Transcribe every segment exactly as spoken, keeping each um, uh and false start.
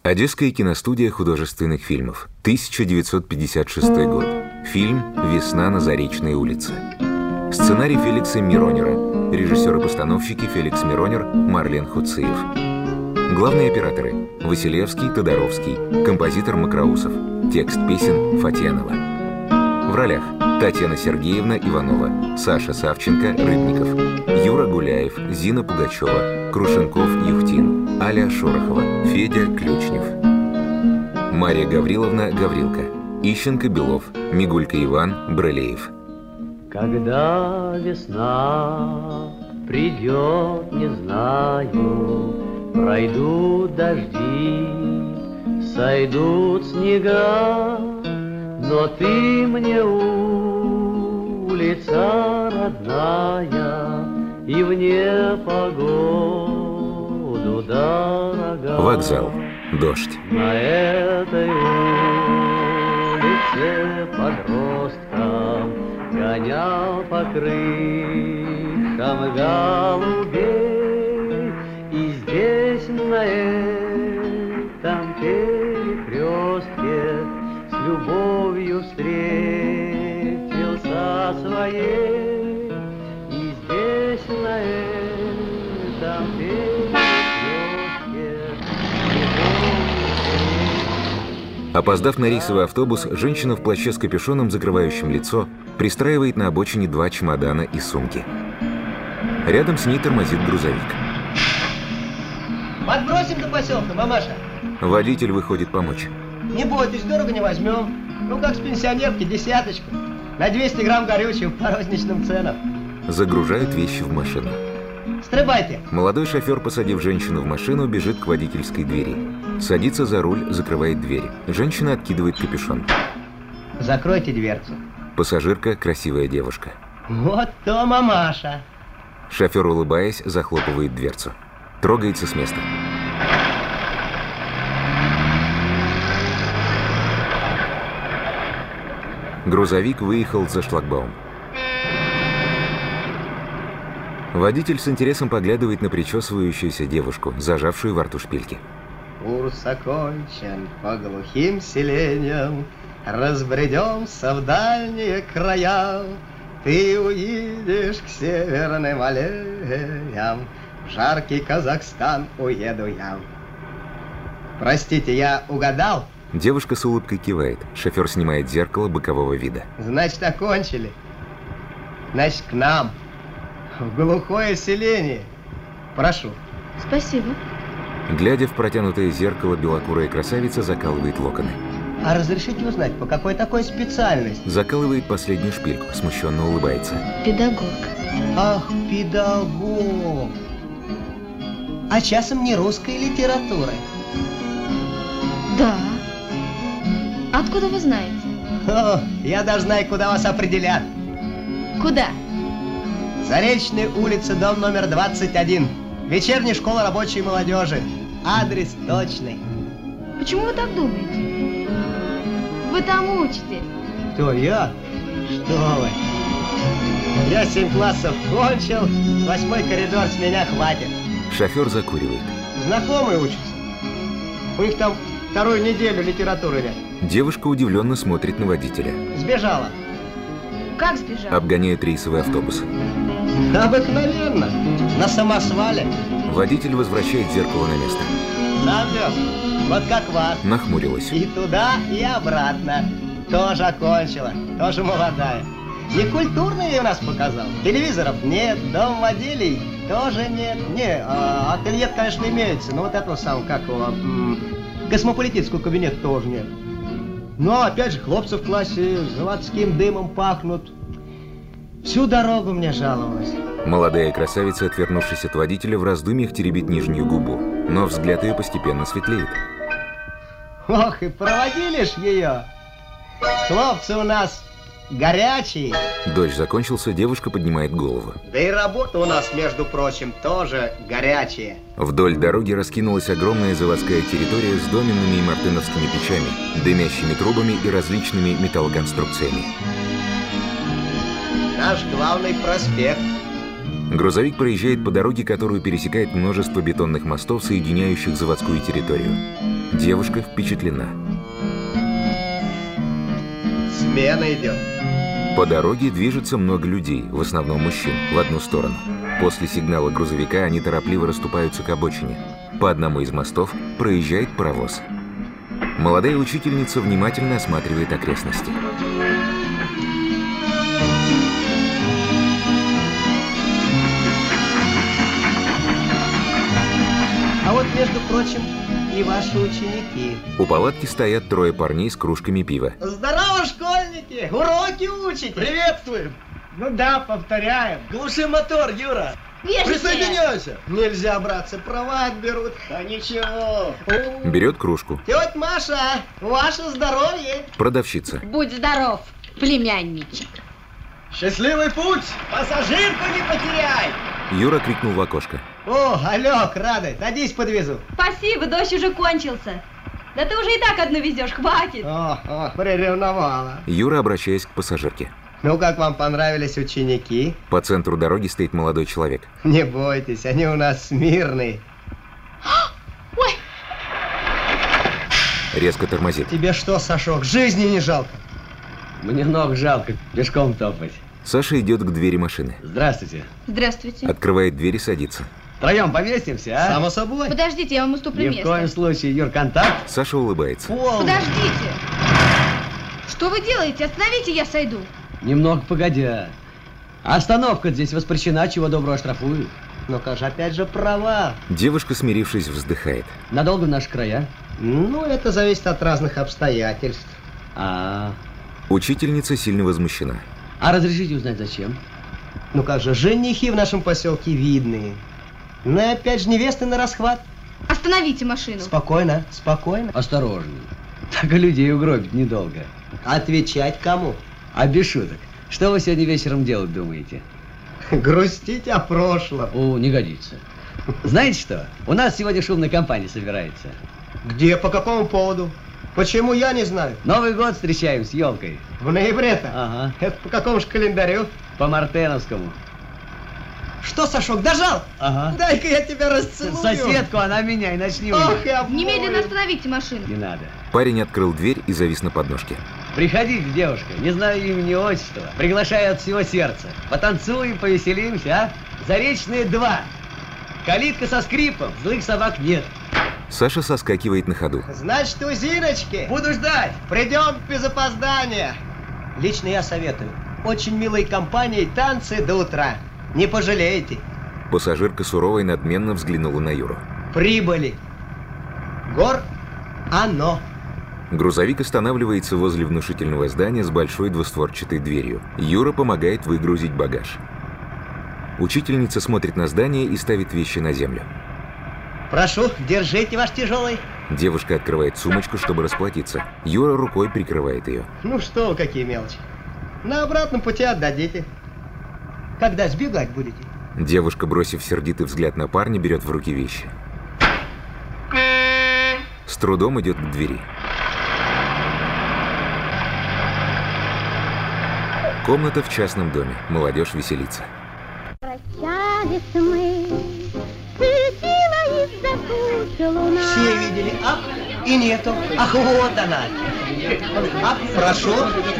Одесская киностудия художественных фильмов. тысяча девятьсот пятьдесят шестой год. Фильм «Весна на Заречной улице». Сценарий Феликса Миронера. Режиссеры и постановщики Феликс Миронер, Марлен Хуциев. Главные операторы – Василевский, Тодоровский, композитор Макроусов. Текст песен Фатьянова. В ролях – Татьяна Сергеевна Иванова, Саша Савченко, Рыбников, Юра Гуляев, Зина Пугачева, Крушенков, Юхтин, Аля Шорохова, Федя Ключнев, Мария Гавриловна Гаврилка, Ищенко Белов, Мигулька Иван Брылеев. Когда весна придет, не знаю, пройдут дожди, сойдут снега, но ты мне улица родная и в непогоду дорога. Вокзал. Дождь. На этой улице подросткам гонял по крышам голубей, и здесь на этом перекрестке с любовью встретился своей, и здесь на этом перекрестке с любовью встретился. Опоздав на рейсовый автобус, женщина в плаще с капюшоном, закрывающим лицо, пристраивает на обочине два чемодана и сумки. Рядом с ней тормозит грузовик. Подбросим до поселка, мамаша. Водитель выходит помочь. Не бойтесь, дорого не возьмем. Ну, как с пенсионерки, десяточку. На двести грамм горючего по розничным ценам. Загружают вещи в машину. Стрибайте. Молодой шофер, посадив женщину в машину, бежит к водительской двери. Садится за руль, закрывает дверь. Женщина откидывает капюшон. Закройте дверцу. Пассажирка – красивая девушка. Вот то мамаша. Шофер, улыбаясь, захлопывает дверцу. Трогается с места. Грузовик выехал за шлагбаум. Водитель с интересом поглядывает на причесывающуюся девушку, зажавшую во рту шпильки. Курс окончен по глухим селениям, разбредемся в дальние края. Ты уедешь к северным аллеям, в жаркий Казахстан уеду я. Простите, я угадал? Девушка с улыбкой кивает. Шофер снимает зеркало бокового вида. Значит, окончили. Значит, к нам. В глухое селение. Прошу. Спасибо. Глядя в протянутое зеркало, белокурая красавица закалывает локоны. А разрешите узнать, по какой такой специальности? Закалывает последнюю шпильку, смущенно улыбается. Педагог. Ах, педагог. А часом не русской литературы? Да. Откуда вы знаете? О, я даже знаю, куда вас определят. Куда? Заречная улица, дом номер двадцать один. Вечерняя школа рабочей молодежи. Адрес точный. Почему вы так думаете? Вы там учитесь. Кто, я? Что вы? Я семь классов кончил, восьмой коридор с меня хватит. Шофер закуривает. Знакомые учатся. У них там вторую неделю литературы нет. Девушка удивленно смотрит на водителя. Сбежала. Как сбежала? Обгоняет рейсовый автобус. Обыкновенно. На самосвале. Водитель возвращает зеркало на место. Завез. Вот как вас. Нахмурилась. И туда, и обратно. Тоже окончила. Тоже молодая. Некультурный я у нас показал. Телевизоров нет, домовладелей тоже нет. Не, а, ателье, конечно, имеется. Но вот этого самого, как его, космополитического кабинета тоже нет. Но опять же, хлопцы в классе заводским дымом пахнут. Всю дорогу мне жаловалась. Молодая красавица, отвернувшись от водителя, в раздумьях теребит нижнюю губу. Но взгляд ее постепенно светлеет. Ох, и проводили ж ее. Хлопцы у нас горячие. Дождь закончился, девушка поднимает голову. Да и работа у нас, между прочим, тоже горячая. Вдоль дороги раскинулась огромная заводская территория с доменными и мартыновскими печами, дымящими трубами и различными металлоконструкциями. Наш главный проспект. Грузовик проезжает по дороге, которую пересекает множество бетонных мостов, соединяющих заводскую территорию. Девушка впечатлена. Смена идет. По дороге движется много людей, в основном мужчин, в одну сторону. После сигнала грузовика они торопливо расступаются к обочине. По одному из мостов проезжает паровоз. Молодая учительница внимательно осматривает окрестности. А вот, между прочим, и ваши ученики. У палатки стоят трое парней с кружками пива. Здорово, школьники! Уроки учите! Приветствуем! Ну да, повторяем. Глуши мотор, Юра! Присоединяйся! Нельзя, братцы, права отберут. Да ничего! Берет кружку. Тетя Маша, ваше здоровье! Продавщица. Будь здоров, племянничек. Счастливый путь! Пассажирку не потеряй! Юра крикнул в окошко. О, алло, Рады, садись, подвезу. Спасибо, дождь уже кончился. Да ты уже и так одну везешь, хватит. О, о, приревновала. Юра, обращаясь к пассажирке. Ну, как вам понравились ученики? По центру дороги стоит молодой человек. Не бойтесь, они у нас смирные. Ой, Резко тормозит. Тебе что, Сашок, жизни не жалко? Мне ног жалко, пешком топать. Саша идет к двери машины. Здравствуйте. здравствуйте. Открывает дверь и садится. Втроем поместимся, а? Само собой. Подождите, я вам уступлю Ни в место. коем случае, Юр, контакт. Саша улыбается. Полный. Подождите. Что вы делаете? Остановите, я сойду. Немного погодя. Остановка здесь воспрещена, чего доброго штрафуют. Ну, как же, опять же, права. Девушка, смирившись, вздыхает. Надолго в наши края? Ну, это зависит от разных обстоятельств. А, Учительница сильно возмущена. а разрешите узнать, зачем? Ну, как же, женихи в нашем поселке видные. Ну, и опять же, невесты на расхват. Остановите машину. Спокойно, спокойно. Осторожней. Так и людей угробить недолго. Отвечать кому? А без шуток. Что вы сегодня вечером делать думаете? Грустить о прошлом. О, не годится. Знаете что? У нас сегодня шумная компания собирается. Где, по какому поводу? Почему, я не знаю. Новый год встречаем с елкой. В ноябре-то? Ага. Это по какому же календарю? По мартеновскому. Что, Сашок, дожал? Ага. Дай-ка я тебя расцелую. Соседку, она меня и начни. Ох, и обои. Немедленно остановите машину. Не надо. Парень открыл дверь и завис на подножке. Приходите, девушка, не знаю имени, отчества. Приглашаю от всего сердца. Потанцуем, повеселимся, а? Заречные два. Калитка со скрипом, злых собак нет. Саша соскакивает на ходу. Значит, у Зиночки. Буду ждать. Придем без опоздания. Лично я советую. Очень милой компанией танцы до утра. Не пожалеете. Пассажирка сурово и надменно взглянула на Юру. Прибыли. Гор, оно. Грузовик останавливается возле внушительного здания с большой двустворчатой дверью. Юра помогает выгрузить багаж. Учительница смотрит на здание и ставит вещи на землю. Прошу, держите ваш тяжелый. Девушка открывает сумочку, чтобы расплатиться. Юра рукой прикрывает ее. Ну что вы, какие мелочи. На обратном пути отдадите. Когда сбегать будете? Девушка, бросив сердитый взгляд на парня, берет в руки вещи. С трудом идет к двери. Комната в частном доме. Молодежь веселится. Прощались мы, светила из-за тучи луна. Все видели, ах, и нету. Ах, вот она. Ах, прошу.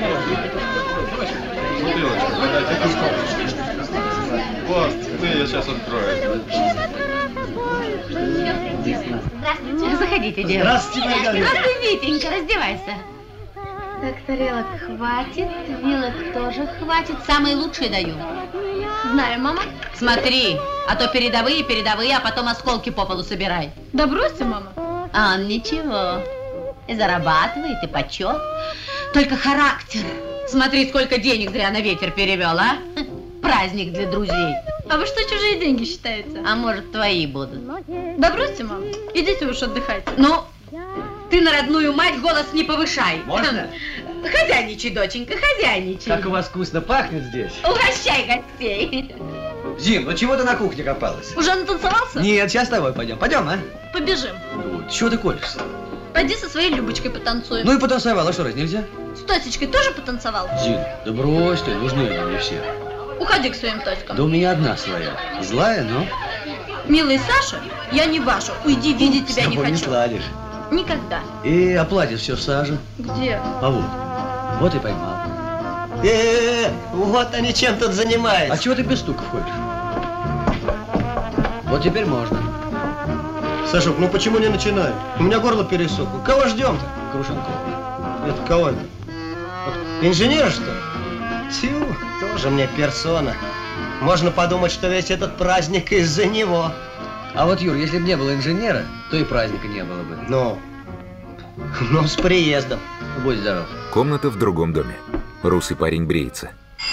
Вот, ты ее сейчас откроешь. Здравствуйте. Заходите, девушка. Здравствуйте, Маргарита. Здравствуй, Витенька, раздевайся. Так, тарелок хватит, Вилок тоже хватит, самые лучшие даю. знаю, мама. Смотри, а то передовые, передовые, а потом осколки по полу собирай. Да бросьте, мама. А он ничего. И зарабатывает, и почет. Только характер. Смотри, сколько денег зря на ветер перевел, а? Праздник для друзей. А вы что, чужие деньги считаете? А может, твои будут. Да бросьте, мама. Идите уж отдыхайте. Ну, ты на родную мать голос не повышай. Можно? Хозяйничай, доченька, хозяйничай. Как у вас вкусно пахнет здесь. Угощай гостей. Зин, ну чего ты на кухне копалась? Уже натанцевался? Нет, сейчас с тобой пойдем. Пойдем, а? Побежим. Вот, чего ты колешься? Пойди со своей Любочкой потанцуем. Ну и потанцевала, что раз нельзя? С Тосечкой тоже потанцевал? Зин, да брось ты, нужны они мне все. Уходи к своим Тоськам. Да у меня одна своя. Злая, но... Милый Саша, я не ваша. Уйди, видеть С тебя не тобой не хочу. сладишь. Никогда. И оплатишь все Саже. Где? А вот. Вот и поймал. Э-э-э, вот они чем тут занимаются. А чего ты без стука ходишь? Вот теперь можно. Сашок, ну почему не начинаем? У меня горло пересохло. Кого ждем-то? Крушенкова. Это кого это? Вот инженер, что ли? Тю, тоже мне персона. Можно подумать, что весь этот праздник из-за него. А вот, Юр, если бы не было инженера, то и праздника не было бы. Ну, ну с приездом. Будь здоров. Комната в другом доме. Русый парень бреется.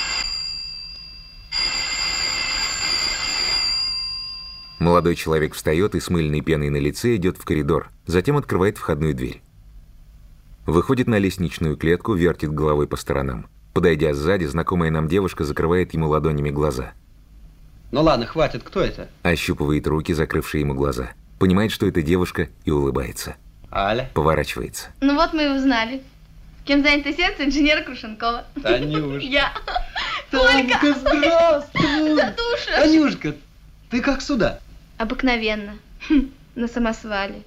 Молодой человек встает и с мыльной пеной на лице идет в коридор, затем открывает входную дверь. Выходит на лестничную клетку, вертит головой по сторонам. Подойдя сзади, знакомая нам девушка закрывает ему ладонями глаза. Ну ладно, хватит, кто это? Ощупывает руки, закрывшие ему глаза. Понимает, что это девушка, и улыбается. Аля. Поворачивается. Ну вот мы и узнали. Кем занято сердце инженера Крушенкова? Танюшка. Я. Толька, здравствуй. Душа. Танюшка, ты как сюда? Обыкновенно. На самосвале.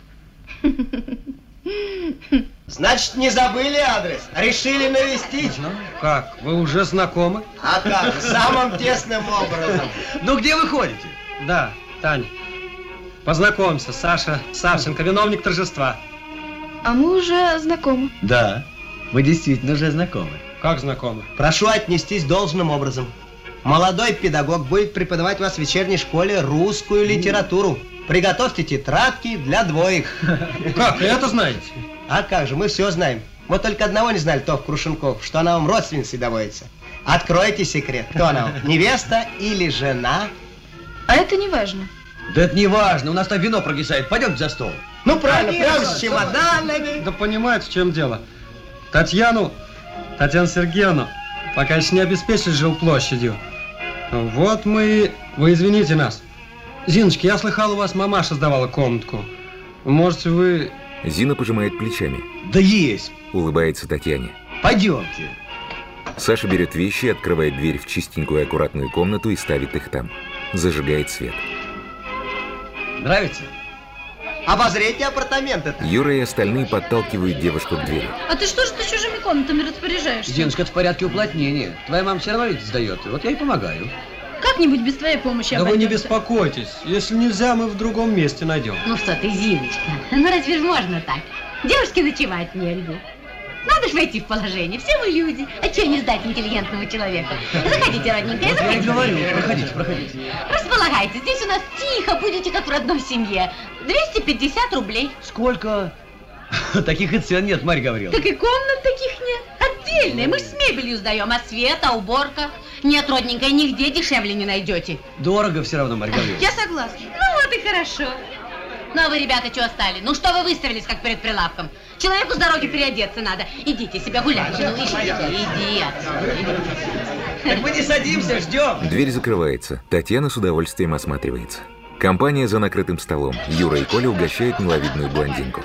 Значит, не забыли адрес? Решили навестить? Ну, как, вы уже знакомы? А как, самым тесным образом. Ну, где вы ходите? Да, Таня. Познакомься, Саша Савченко, виновник торжества. А мы уже знакомы. Да, вы действительно уже знакомы. Как знакомы? Прошу отнестись должным образом. Молодой педагог будет преподавать вас в вечерней школе русскую литературу. Приготовьте тетрадки для двоих. Как, это знаете? А как же, мы все знаем. Мы только одного не знали, Тов Крушенков, что она вам родственницей доводится. Откройте секрет. Кто она вам? Невеста или жена? А это не важно. Да это не важно, у нас там вино прогисает. Пойдемте за стол. Ну правильно, прямо с чемоданами. Да понимаете, в чем дело? Татьяну, Татьяну Сергеевну, пока еще не обеспечили жилплощадью. Вот мы... Вы извините нас. Зиночка, я слыхал, у вас мамаша сдавала комнатку. Можете вы... Зина пожимает плечами. Да есть. Улыбается Татьяне. Пойдемте. Саша берет вещи, открывает дверь в чистенькую и аккуратную комнату и ставит их там. Зажигает свет. Нравится? Обозрите апартаменты. Юра и остальные подталкивают девушку к двери. А ты что же ты чужими комнатами распоряжаешься? Зиночка, это в порядке уплотнения. Твоя мама все равно ведь сдает. Вот я и помогаю. Как-нибудь без твоей помощи Да вы не обойдемся. беспокойтесь. Если нельзя, мы в другом месте найдем. Ну что ты, Зиночка, ну разве ж можно так? Девушке ночевать нельзя. Надо ж войти в положение, все мы люди. А чего не сдать интеллигентного человека? Заходите, родненькая, Вот я и заходите. говорю, проходите, проходите. Располагайтесь, здесь у нас тихо, будете как в родной семье. двести пятьдесят рублей. Сколько? Таких и цен нет, Марья Гавриловна. Так и комнат таких нет. Отдельные, мы ж с мебелью сдаем, а свет, а уборка. Нет, родненькая, нигде дешевле не найдете. Дорого все равно, Марья Гавриловна. Я согласна. Ну вот и хорошо. Ну а вы, ребята, что стали? Ну что вы выставились, как перед прилавком? Человеку с дороги переодеться надо. Идите себя гуляйте. Ну иди, иди отсюда. Так мы не садимся, ждем. Дверь закрывается. Татьяна с удовольствием осматривается. Компания за накрытым столом. Юра и Коля угощают миловидную блондинку.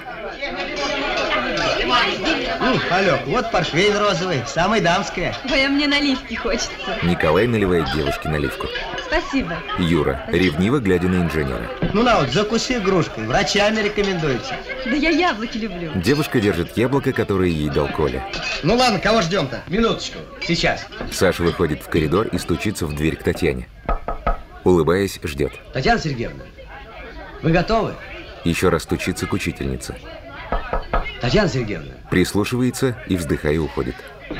М, Алёк, вот портвейн розовый, самый дамская. Ой, а мне наливки хочется. Николай наливает девушке наливку. Спасибо. Юра, ревниво глядя на инженера. Ну на вот, закуси игрушкой, врачами рекомендуется. Да я яблоки люблю. Девушка держит яблоко, которое ей дал Коля. Ну ладно, кого ждем-то? Минуточку, сейчас. Саша выходит в коридор и стучится в дверь к Татьяне. Улыбаясь, ждет. Татьяна Сергеевна, вы готовы? Еще раз стучится к учительнице. Татьяна Сергеевна. Прислушивается и, вздыхая, уходит.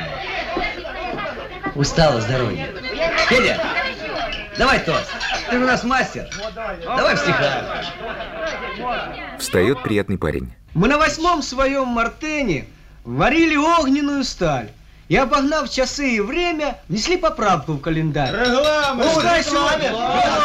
Устала с дороги. Федя, давай тост. Ты же у нас мастер. Давай в стихах. Встает приятный парень. Мы на восьмом своем мартене варили огненную сталь. И, обогнав часы и время, внесли поправку в календарь. Пускай сегодня...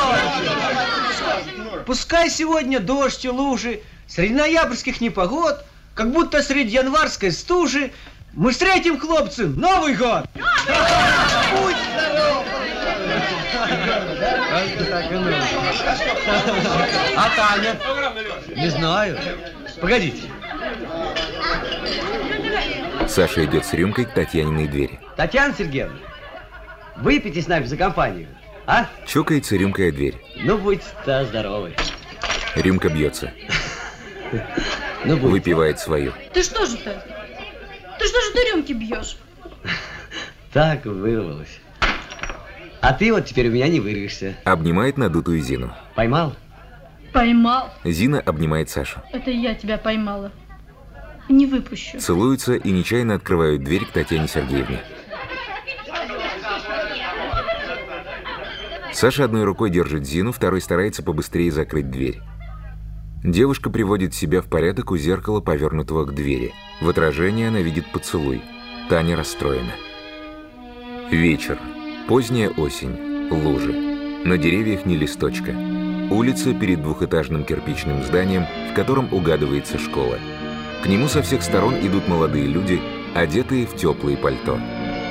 Пускай сегодня дождь и лужи, среди ноябрьских непогод, как будто среди январской стужи, мы встретим, хлопцы, Новый год! Будь здоров! А Таня? Не знаю. Погодите. Саша идет с рюмкой к Татьяниной двери. Татьяна Сергеевна, выпейте с нами за компанию, а? Чокается рюмкой о дверь. Ну, будьте здоровы. Рюмка бьется. Ну, будь. Выпивает свою. Ты что же ты? Ты что же ты рюмки бьешь? Так вырвалось. А ты вот теперь у меня не вырвешься. Обнимает надутую Зину. Поймал? Поймал. Зина обнимает Сашу. Это я тебя поймала. Не выпущу. Целуются и нечаянно открывают дверь к Татьяне Сергеевне. Саша одной рукой держит Зину, второй старается побыстрее закрыть дверь. Девушка приводит себя в порядок у зеркала, повернутого к двери. В отражении она видит поцелуй. Таня расстроена. Вечер. Поздняя осень. Лужи. На деревьях ни листочка. Улица перед двухэтажным кирпичным зданием, в котором угадывается школа. К нему со всех сторон идут молодые люди, одетые в теплые пальто.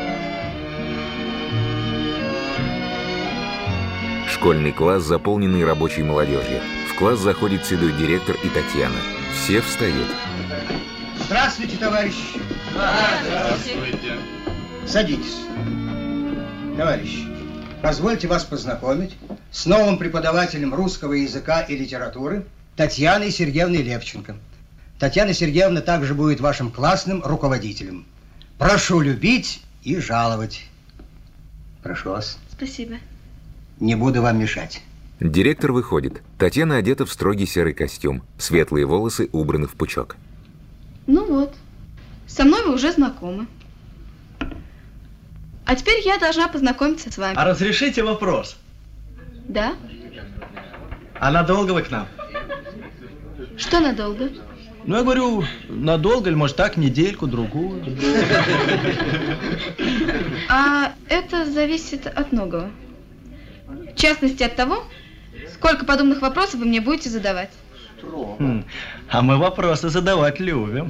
Школьный класс, заполненный рабочей молодежью. В класс заходит седой директор и Татьяна. Все встают. Здравствуйте, товарищи. Здравствуйте. Садитесь. Товарищи, позвольте вас познакомить с новым преподавателем русского языка и литературы Татьяной Сергеевной Левченко. Татьяна Сергеевна также будет вашим классным руководителем. Прошу любить и жаловать. Прошу вас. Спасибо. Не буду вам мешать. Директор выходит. Татьяна одета в строгий серый костюм. Светлые волосы убраны в пучок. Ну вот, со мной вы уже знакомы. А теперь я должна познакомиться с вами. А разрешите вопрос? Да? А надолго вы к нам? Что надолго? Ну, я говорю, надолго или, может, так, недельку, другую. А это зависит от многого. В частности, от того, сколько подобных вопросов вы мне будете задавать. Хм, а мы вопросы задавать любим.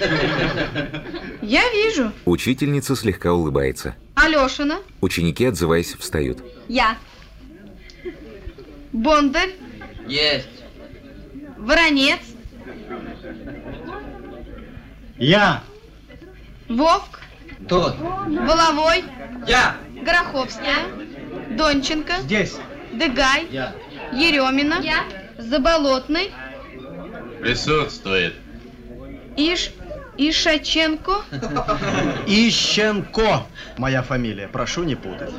Я вижу. Учительница слегка улыбается. Алешина. Ученики, отзываясь, встают. Я. Бондарь. Есть. Воронец. Я. Вовк. Тут. Воловой. Я. Гороховская. Донченко. Здесь. Дыгай. Я. Еремина. Я. Заболотный. Присутствует. Иш... Ишаченко. Ищенко моя фамилия, прошу не путать.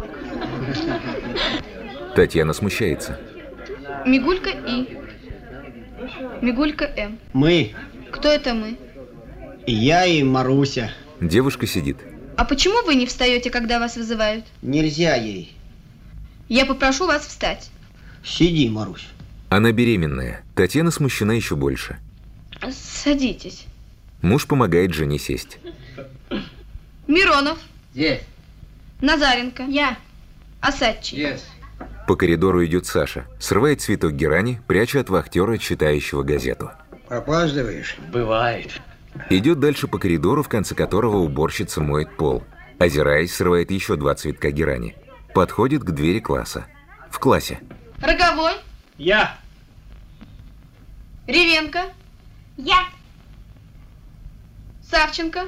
Татьяна смущается. Мигулька И. Мигулька М. Мы. Кто это мы? Я и Маруся. Девушка сидит. А почему вы не встаете, когда вас вызывают? Нельзя ей. Я попрошу вас встать. Сиди, Марусь. Она беременная. Татьяна смущена еще больше. Садитесь. Муж помогает жене сесть. Миронов. Здесь. Назаренко. Я. Осадчий. Есть. По коридору идет Саша. Срывает цветок герани, пряча от вахтера, читающего газету. Опаздываешь? Бывает. Идет дальше по коридору, в конце которого уборщица моет пол. Озираясь, срывает еще два цветка герани. Подходит к двери класса. В классе. Роговой. Я. Ревенко. Я. Савченко.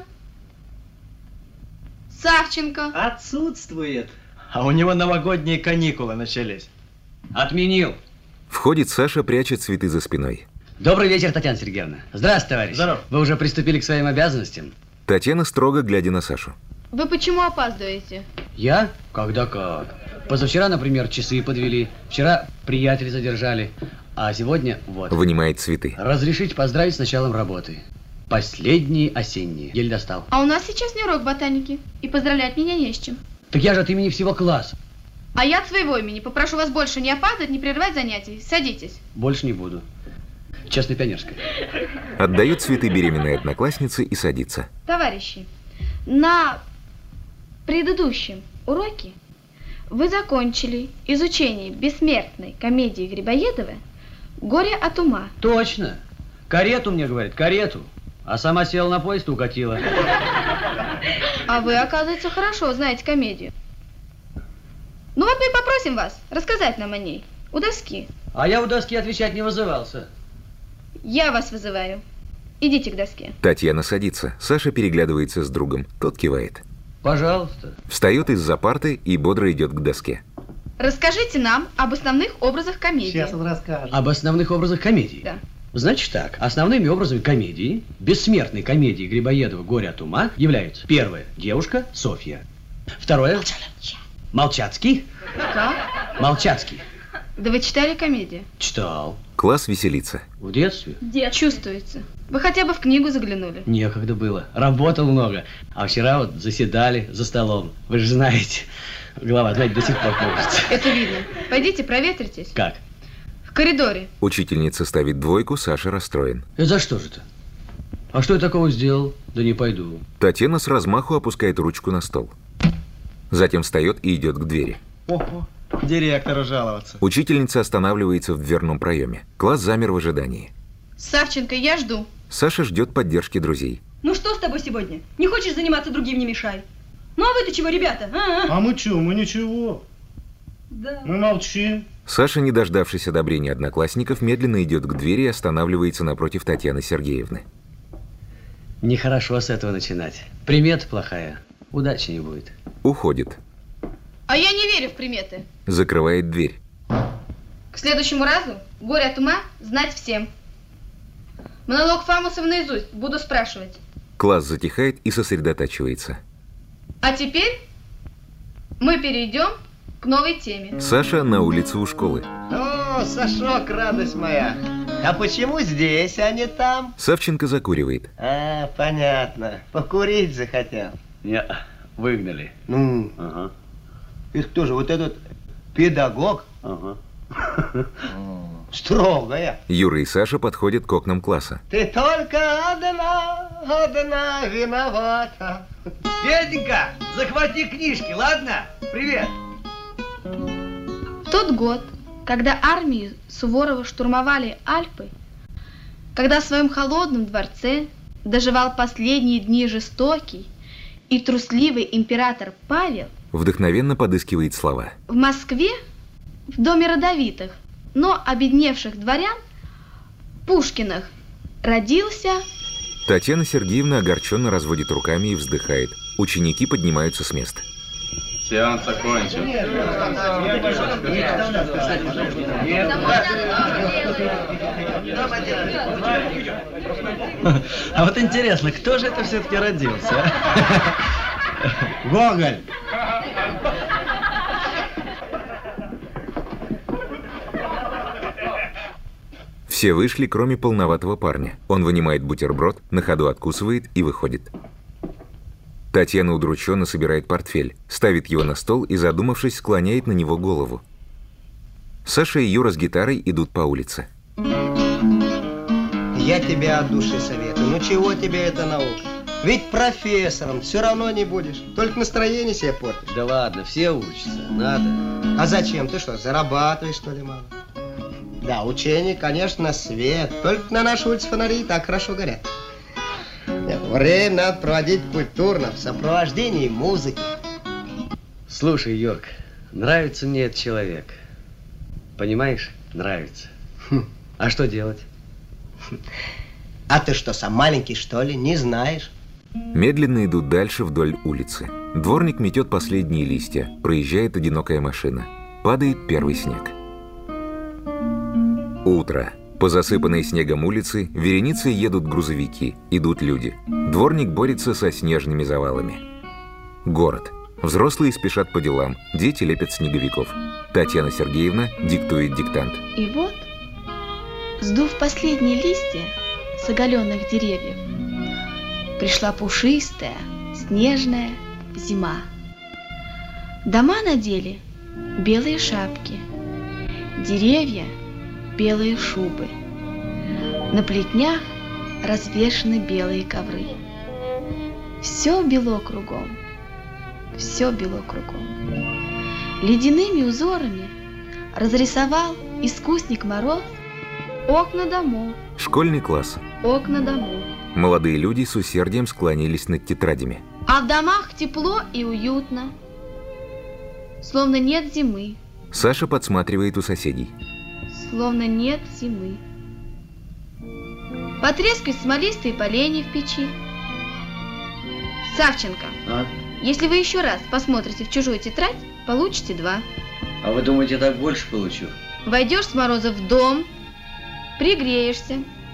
Савченко. Отсутствует. А у него новогодние каникулы начались. Отменил. Входит Саша, прячет цветы за спиной. Добрый вечер, Татьяна Сергеевна. Здравствуйте, товарищ. Здоров. Вы уже приступили к своим обязанностям? Татьяна строго глядя на Сашу. Вы почему опаздываете? Я? Когда как. Позавчера, например, часы подвели. Вчера приятеля задержали. А сегодня вот. Вынимает цветы. Разрешите поздравить с началом работы. Последние осенние. Еле достал. А у нас сейчас не урок ботаники. И поздравлять меня не с чем. Так я же от имени всего класса. А я от своего имени попрошу вас больше не опаздывать, не прерывать занятий. Садитесь. Больше не буду. Честно, пионерская. Отдает цветы беременной однокласснице и садится. Товарищи, на предыдущем уроке вы закончили изучение бессмертной комедии Грибоедова «Горе от ума». Точно. Карету мне говорит, карету. А сама села на поезд и укатила. А вы, оказывается, хорошо знаете комедию. Ну вот мы и попросим вас рассказать нам о ней. У доски. А я у доски отвечать не вызывался. Я вас вызываю. Идите к доске. Татьяна садится. Саша переглядывается с другом. Тот кивает. Пожалуйста. Встает из-за парты и бодро идет к доске. Расскажите нам об основных образах комедии. Сейчас он расскажет. Об основных образах комедии? Да. Значит так, основными образами комедии, бессмертной комедии Грибоедова «Горе от ума» являются: первое – девушка Софья. Второе – Молчацкий. Как? Молчацкий. Да вы читали комедию? Читал. Класс веселится. В детстве? Детстве. Чувствуется. Вы хотя бы в книгу заглянули. Некогда было. Работал много. А вчера вот заседали за столом. Вы же знаете, голова, знаете, до сих пор кружится. Это видно. Пойдите, проветритесь. Как? В коридоре. Учительница ставит двойку, Саша расстроен. Это за что же-то? А что я такого сделал? Да не пойду. Татьяна с размаху опускает ручку на стол. Затем встает и идет к двери. Ого, директору жаловаться. Учительница останавливается в дверном проеме. Класс замер в ожидании. Савченко, я жду. Саша ждет поддержки друзей. Ну что с тобой сегодня? Не хочешь заниматься, другим не мешай. Ну а вы-то чего, ребята? А, -а? а мы что, мы ничего. Да. Мы молчим. Саша, не дождавшись одобрения одноклассников, медленно идет к двери и останавливается напротив Татьяны Сергеевны. Нехорошо с этого начинать. Примета плохая. Удачи не будет. Уходит. А я не верю в приметы. Закрывает дверь. К следующему разу «Горе от ума» знать всем. Монолог Фамусова наизусть буду спрашивать. Класс затихает и сосредотачивается. А теперь мы перейдем к новой теме. Саша на улице у школы. О, Сашок, радость моя. А почему здесь, а не там? Савченко закуривает. А, понятно. Покурить захотел. Не, выгнали. Ну, ага. Это кто же, вот этот педагог? Ага. Строгая. Юра и Саша подходят к окнам класса. Ты только одна, одна виновата. Петенька, захвати книжки, ладно? Привет. В тот год, когда армии Суворова штурмовали Альпы, когда в своем холодном дворце доживал последние дни жестокий и трусливый император Павел, вдохновенно подыскивает слова. В Москве, в доме родовитых, но обедневших дворян, Пушкиных, родился... Татьяна Сергеевна огорченно разводит руками и вздыхает. Ученики поднимаются с места. Сеанс окончен. А вот интересно, кто же это все-таки родился? Гоголь. Все вышли, кроме полноватого парня. Он вынимает бутерброд, на ходу откусывает и выходит. Татьяна удрученно собирает портфель, ставит его на стол и, задумавшись, склоняет на него голову. Саша и Юра с гитарой идут по улице. Я тебе от души советую. Ну чего тебе эта наука? Ведь профессором все равно не будешь. Только настроение себе портишь. Да ладно, все учатся. Надо. А зачем? Ты что, зарабатываешь, что ли, мало? Да, учение, конечно, свет. Только на нашей улице фонари и так хорошо горят. Нет, время надо проводить культурно, в сопровождении музыки. Слушай, Йорк, нравится мне этот человек. Понимаешь? Нравится. Хм. А что делать? А ты что, сам маленький, что ли? Не знаешь? Медленно идут дальше вдоль улицы. Дворник метет последние листья. Проезжает одинокая машина. Падает первый снег. Утро. По засыпанной снегом улице вереницей едут грузовики. Идут люди. Дворник борется со снежными завалами. Город. Взрослые спешат по делам. Дети лепят снеговиков. Татьяна Сергеевна диктует диктант. И вот, сдув последние листья с оголенных деревьев, пришла пушистая, снежная зима. Дома надели белые шапки, деревья – белые шубы. На плетнях развешаны белые ковры. Все бело кругом, все бело кругом. Ледяными узорами разрисовал искусник Мороз окна домов. Школьный класс. Окна домов. Молодые люди с усердием склонились над тетрадями. А в домах тепло и уютно, словно нет зимы. Саша подсматривает у соседей. Словно нет зимы. Потрескают смолистые поленья в печи. Савченко, А? если вы еще раз посмотрите в чужую тетрадь, получите два. А вы думаете, я так больше получу? Войдешь с Мороза в дом, пригреешься,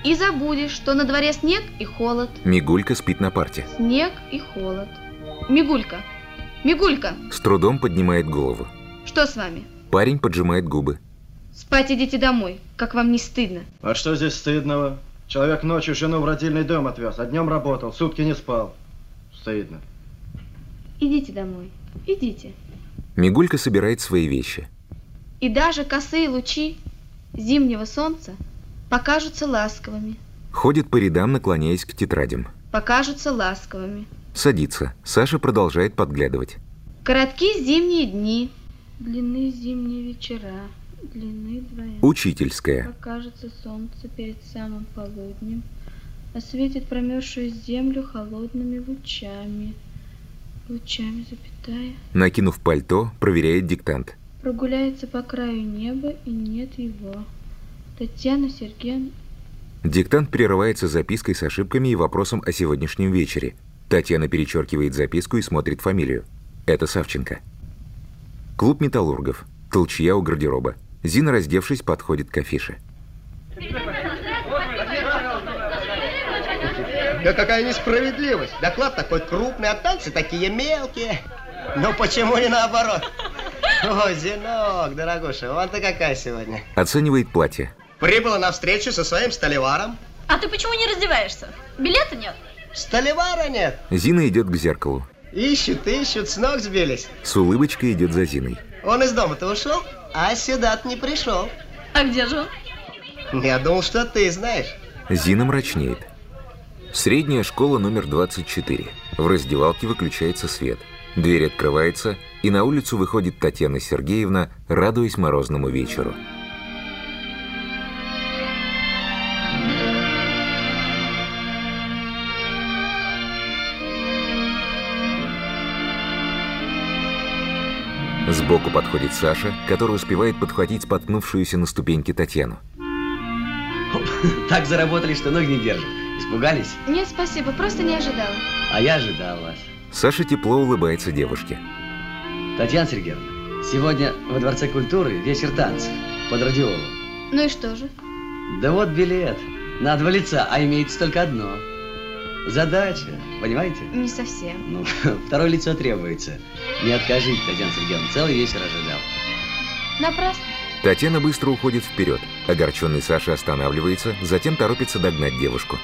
И забудешь, что на дворе снег и холод. Мигулька спит на парте. Снег и холод. Мигулька, Мигулька. С трудом поднимает голову. Что с вами? Парень поджимает губы. Спать идите домой, как вам не стыдно. А что здесь стыдного? Человек ночью жену в родильный дом отвез, а днем работал, сутки не спал. Стыдно. Идите домой, идите. Мигулька собирает свои вещи. И даже косые лучи зимнего солнца покажутся ласковыми. Ходит по рядам, наклоняясь к тетрадям. Покажутся ласковыми. Садится. Саша продолжает подглядывать. Коротки зимние дни, длинны зимние вечера, длины двоя. Учительская. Покажется солнце перед самым полуднем, осветит промерзшую землю холодными лучами. Лучами, запятая. Накинув пальто, проверяет диктант. Прогуляется по краю неба, и нет его. Татьяна Сергеевна. Диктант прерывается запиской с ошибками и вопросом о сегодняшнем вечере. Татьяна перечеркивает записку и смотрит фамилию. Это Савченко. Клуб металлургов. Толчья у гардероба. Зина, раздевшись, подходит к афише. Да какая несправедливость. Доклад такой крупный, а танцы такие мелкие. Ну почему не наоборот? Ой, Зинок, дорогуша, вон ты какая сегодня. Оценивает платье. Прибыла на встречу со своим столеваром. А ты почему не раздеваешься? Билета нет? Столевара нет. Зина идет к зеркалу. Ищут, ищут, с ног сбились. С улыбочкой идет за Зиной. Он из дома-то ушел, а сюда-то не пришел. А где же он? Я думал, что ты знаешь. Зина мрачнеет. Средняя школа номер двадцать четыре. В раздевалке выключается свет. Дверь открывается, и на улицу выходит Татьяна Сергеевна, радуясь морозному вечеру. Сбоку подходит Саша, который успевает подхватить споткнувшуюся на ступеньке Татьяну. Так заработали, что ноги не держат. Испугались? Нет, спасибо, просто не ожидала. А я ожидал вас. Саша тепло улыбается девушке. Татьяна Сергеевна, сегодня во Дворце культуры вечер танцев под Радиолом. Ну и что же? Да вот билет. На два лица, а имеется только одно. Задача, понимаете? Не совсем. Ну, второе лицо требуется. Не откажите, Татьяна Сергеевна, целый вечер ожидал. Напрасно. Татьяна быстро уходит вперед. Огорченный Саша останавливается, затем торопится догнать девушку.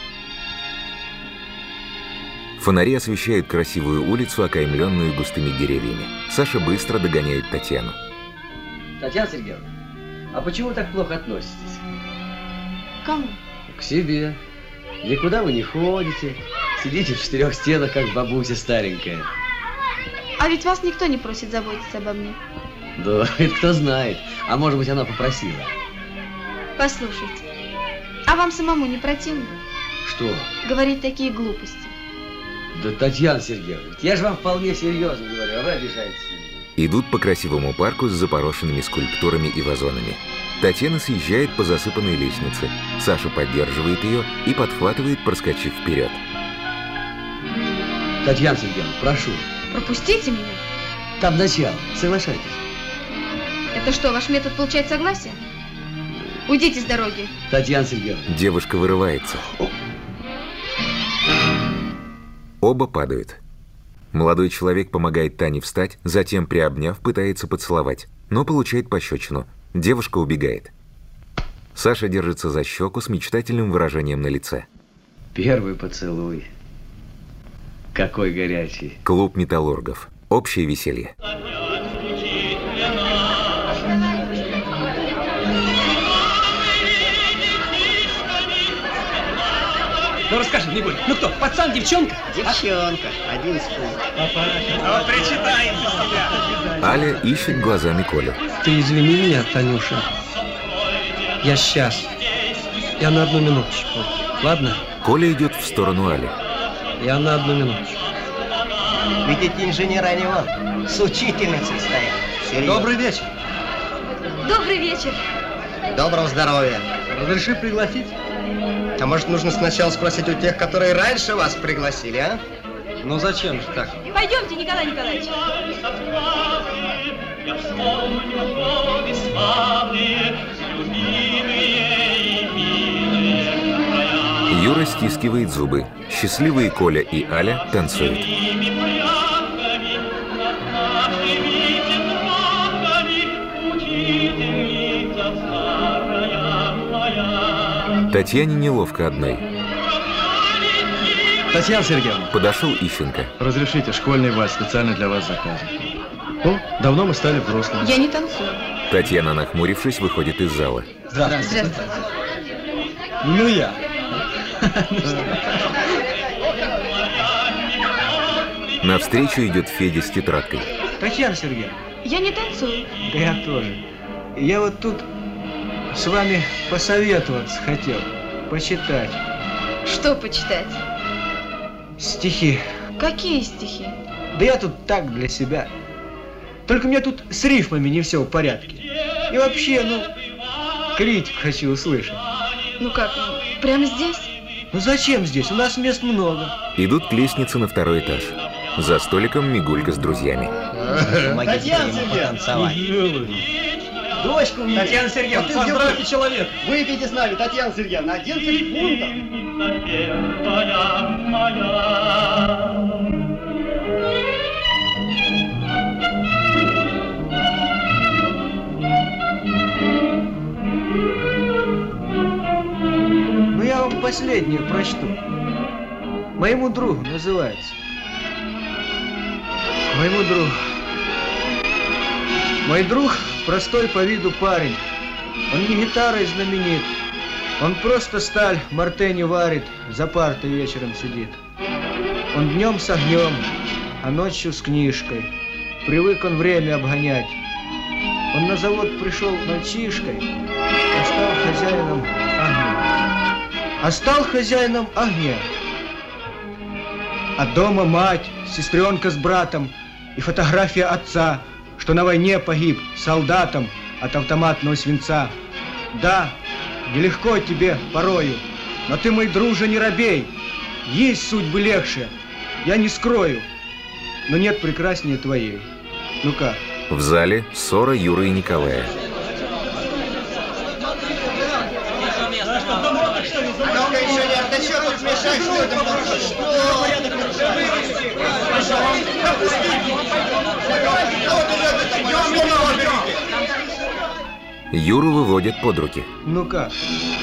Фонари освещают красивую улицу, окаймленную густыми деревьями. Саша быстро догоняет Татьяну. Татьяна Сергеевна, а почему вы так плохо относитесь? К кому? К себе. Никуда вы не ходите. Сидите в четырех стенах, как бабуся старенькая. А ведь вас никто не просит заботиться обо мне. Да, это кто знает. А может быть, она попросила. Послушайте, а вам самому не противно? Что? Говорить такие глупости. Да, Татьяна Сергеевна, я же вам вполне серьезно говорю, а вы обижаетесь. Идут по красивому парку с запорошенными скульптурами и вазонами. Татьяна съезжает по засыпанной лестнице. Саша поддерживает ее и подхватывает, проскочив вперед. Татьяна Сергеевна, прошу. Пропустите меня. Там начало, соглашайтесь. Это что, ваш метод получать согласие? Уйдите с дороги. Татьяна Сергеевна. Девушка вырывается. Оба падают. Молодой человек помогает Тане встать, затем, приобняв, пытается поцеловать, но получает пощечину. Девушка убегает. Саша держится за щеку с мечтательным выражением на лице. Первый поцелуй. Какой горячий. Клуб металлургов. Общее веселье. Ну расскажи, не будь. Ну кто, пацан, девчонка? Девчонка, одиннадцать лет. Вот причитаем за себя. Аля ищет глазами Колю. Ты извини меня, Танюша. Я сейчас. Я на одну минуточку. Ладно? Коля идет в сторону Али. Я на одну минуточку. Ведь эти инженеры, они вон с учительницей стоят. Серьезно. Добрый вечер. Добрый вечер. Доброго здоровья. Разреши пригласить? А может, нужно сначала спросить у тех, которые раньше вас пригласили, а? Ну зачем же так? Пойдемте, Николай Николаевич. Любимые и милые края. Юра стискивает зубы. Счастливые Коля и Аля танцуют. Татьяне неловко одной. Татьяна Сергеевна. Подошел Ищенко. Разрешите, школьный вальс специально для вас заказан. О, давно мы стали взрослыми. Я не танцую. Татьяна, нахмурившись, выходит из зала. Здравствуйте. Здравствуйте. Ну я. Навстречу идет Федя с тетрадкой. Татьяна Сергеевна. Я не танцую. Да я тоже. Я вот тут с вами посоветоваться хотел. Почитать. Что почитать? Стихи. Какие стихи? Да я тут так для себя. Только мне тут с рифмами не все в порядке. И вообще, ну, критику хочу услышать. Ну как, ну, прямо здесь? Ну зачем здесь? У нас мест много. Идут к лестнице на второй этаж. За столиком Мигулька с друзьями. Татьяна Сергеевна. Дочка у меня. Татьяна Сергеевна, поздравьте человека. Выпейте с нами, Татьяна Сергеевна, одиннадцать фунтов. Ну я вам последнее прочту. Моему другу называется. Моему другу. Мой друг простой по виду парень. Он не гитарой знаменит. Он просто сталь мартени варит, за партой вечером сидит. Он днем с огнем, а ночью с книжкой. Привык он время обгонять. Он на завод пришел мальчишкой, а стал хозяином огня. А стал хозяином огня. А дома мать, сестренка с братом и фотография отца, что на войне погиб солдатом от автоматного свинца. Да, нелегко тебе порою, но ты, мой друже, не робей. Есть судьбы легче, я не скрою, но нет прекраснее твоей. Ну как? В зале ссора Юры и Николая. Ну-ка еще нет, да что тут мешать, что это? Юру выводят под руки. Ну как?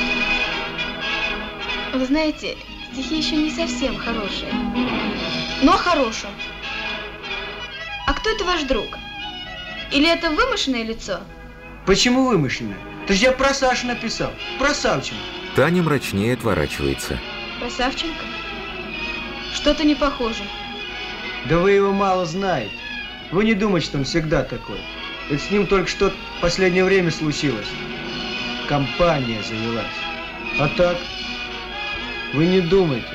Вы знаете, стихи еще не совсем хорошие. Но хорошие. А кто это ваш друг? Или это вымышленное лицо? Почему вымышленное? То есть я про Сашу написал, про Савченко. Таня мрачнее отворачивается. Про Савченко? Что-то не похоже. Да вы его мало знаете. Вы не думаете, что он всегда такой. Это с ним только что в последнее время случилось. Компания завелась. А так, вы не думайте.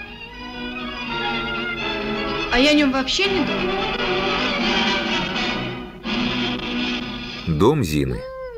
А я о нем вообще не думаю. Дом Зины.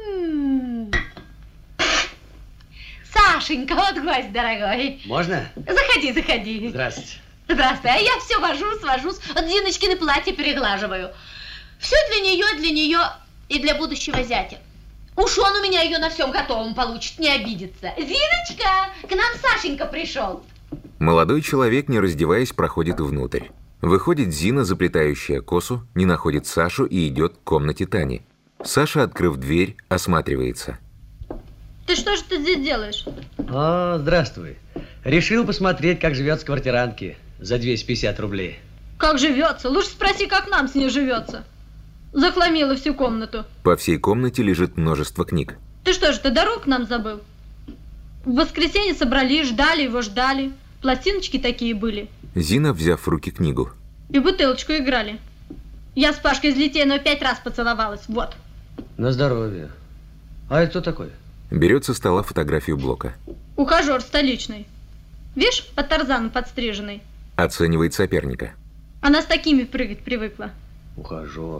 Сашенька, вот гость дорогой. Можно? Заходи, заходи. Здравствуйте. Здравствуй. А я все вожусь, вожусь. Вот Зиночкины платье переглаживаю. Все для нее, для нее и для будущего зятя. Уж он у меня ее на всем готовом получит, не обидится. Зиночка, к нам Сашенька пришел. Молодой человек, не раздеваясь, проходит внутрь. Выходит Зина, заплетающая косу, не находит Сашу и идет к комнате Тани. Саша, открыв дверь, осматривается. Ты что же ты здесь делаешь? О, здравствуй. Решил посмотреть, как живет с квартирантки за двести пятьдесят рублей. Как живется? Лучше спроси, как нам с ней живется. Захламила всю комнату. По всей комнате лежит множество книг. Ты что же, ты дорогу к нам забыл? В воскресенье собрались, ждали его, ждали. Пластиночки такие были. Зина, взяв в руки книгу. И бутылочку играли. Я с Пашкой из Литейного пять раз поцеловалась. Вот. На здоровье. А это кто такой? Берет со стола фотографию Блока. Ухажер столичный. Видишь, под Тарзаном подстриженный. Оценивает соперника. Она с такими прыгать привыкла. Ухажер.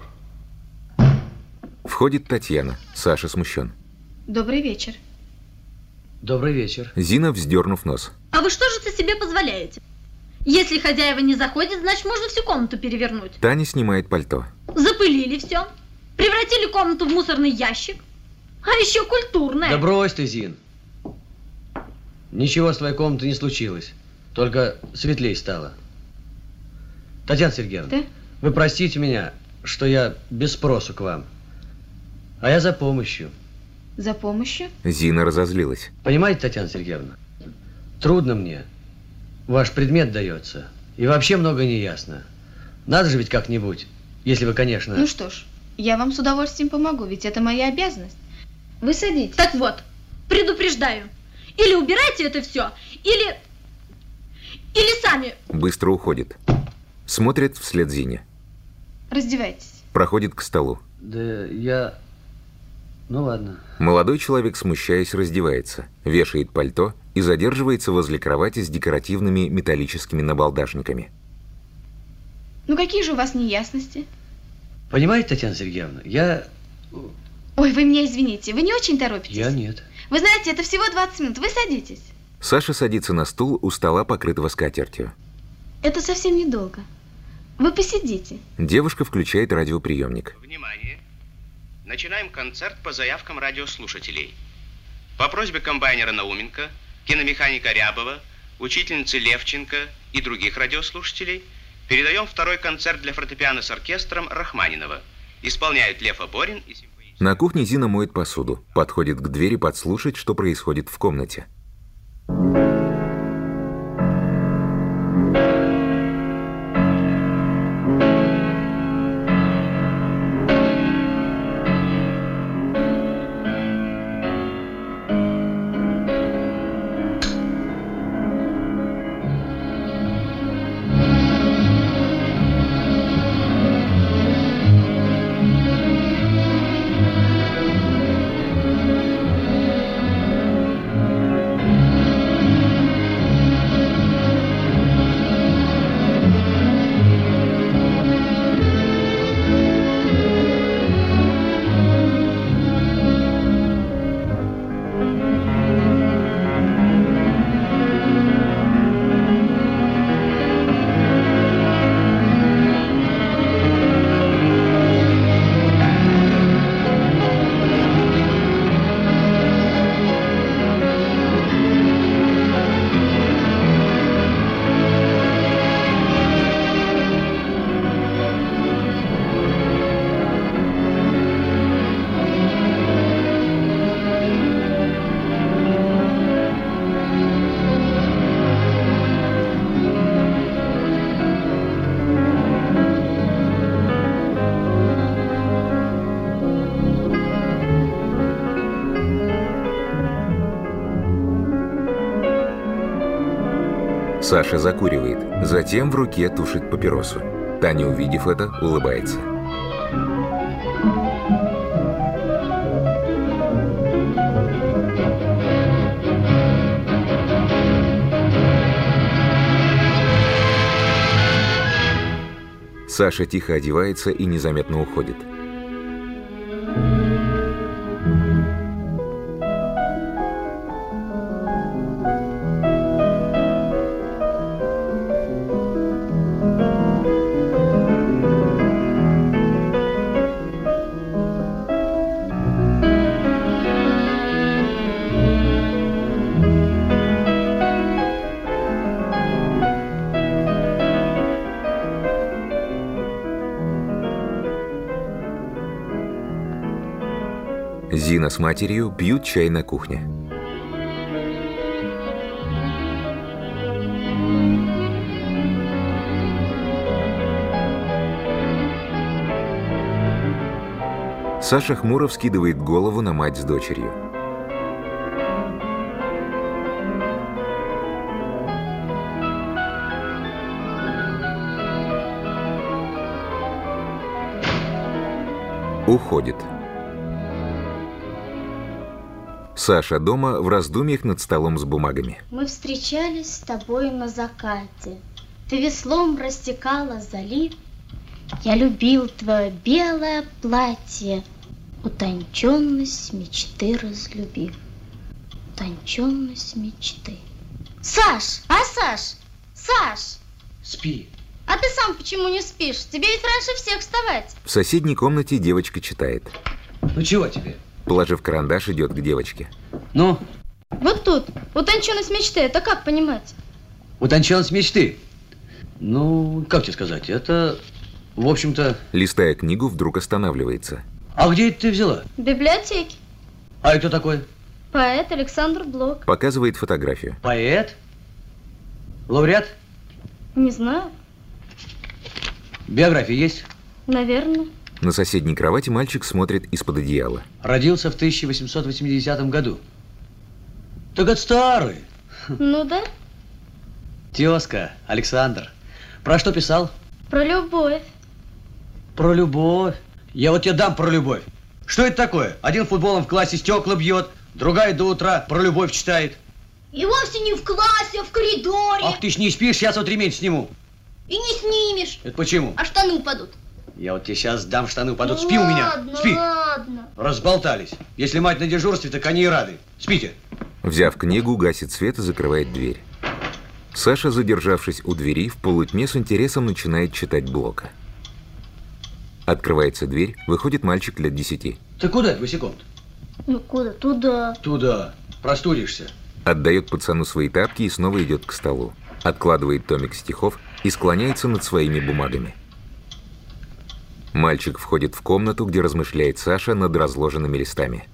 Входит Татьяна. Саша смущен. Добрый вечер. Добрый вечер. Зина, вздернув нос. А вы что же это себе позволяете? Если хозяева не заходят, значит, можно всю комнату перевернуть. Таня снимает пальто. Запылили все. Превратили комнату в мусорный ящик. А еще культурная. Да брось ты, Зин. Ничего с твоей комнатой не случилось. Только светлей стало. Татьяна Сергеевна, Да? Вы простите меня, что я без спросу к вам. А я за помощью. За помощью? Зина разозлилась. Понимаете, Татьяна Сергеевна, трудно мне. Ваш предмет дается. И вообще много не ясно. Надо же ведь как-нибудь, если вы, конечно... Ну что ж, я вам с удовольствием помогу, ведь это моя обязанность. Вы садитесь. Так вот, предупреждаю. Или убирайте это все, или... Или сами. Быстро уходит. Смотрит вслед Зине. Раздевайтесь. Проходит к столу. Да я... Ну ладно. Молодой человек, смущаясь, раздевается, вешает пальто и задерживается возле кровати с декоративными металлическими набалдашниками. Ну какие же у вас неясности? Понимаете, Татьяна Сергеевна, я... Ой, вы меня извините, вы не очень торопитесь? Я нет. Вы знаете, это всего двадцать минут, вы садитесь. Саша садится на стул у стола, покрытого скатертью. Это совсем недолго. Вы посидите. Девушка включает радиоприемник. Внимание! Начинаем концерт по заявкам радиослушателей. По просьбе комбайнера Науменко, киномеханика Рябова, учительницы Левченко и других радиослушателей передаем второй концерт для фортепиано с оркестром Рахманинова. Исполняют Лев Аборин и симфонический... На кухне Зина моет посуду, подходит к двери подслушать, что происходит в комнате. Саша закуривает, затем в руке тушит папиросу. Таня, увидев это, улыбается. Саша тихо одевается и незаметно уходит. Зина с матерью пьют чай на кухне. Саша хмуро вскидывает голову на мать с дочерью. Уходит. Саша дома в раздумьях над столом с бумагами. Мы встречались с тобой на закате. Ты веслом растекала залив. Я любил твое белое платье, утонченность мечты разлюбив. Утонченность мечты. Саш, а Саш? Саш! Спи. А ты сам почему не спишь? Тебе ведь раньше всех вставать. В соседней комнате девочка читает. Ну чего тебе? Положив карандаш, идет к девочке. Ну, Вот тут. Утонченность мечты, это как понимать? Утонченность мечты? Ну, как тебе сказать, это, в общем-то... Листая книгу, вдруг останавливается. А где это ты взяла? В библиотеке. А это кто такой? Поэт Александр Блок. Показывает фотографию. Поэт? Лауреат? Не знаю. Биография есть? Наверное. На соседней кровати мальчик смотрит из-под одеяла. Родился в тысяча восемьсот восьмидесятом году. Так это старый. Ну да. Тезка, Александр. Про что писал? Про любовь. Про любовь. Я вот тебе дам про любовь. Что это такое? Один футболом в классе стекла бьет, другая до утра про любовь читает. И вовсе не в классе, а в коридоре. Ах, ты ж не спишь, сейчас вот ремень сниму. И не снимешь. Это почему? А штаны упадут. Я вот тебе сейчас дам штаны упадут. Ну Спи ладно, у меня. Спи. Ладно. Разболтались. Если мать на дежурстве, так они и рады. Спите. Взяв книгу, гасит свет и закрывает дверь. Саша, задержавшись у двери, в полутьме с интересом начинает читать Блока. Открывается дверь, выходит мальчик лет десяти. Ты куда это, босиком-то? Ну куда? Туда. Туда. Простудишься. Отдает пацану свои тапки и снова идет к столу. Откладывает томик стихов и склоняется над своими бумагами. Мальчик входит в комнату, где размышляет Саша над разложенными листами.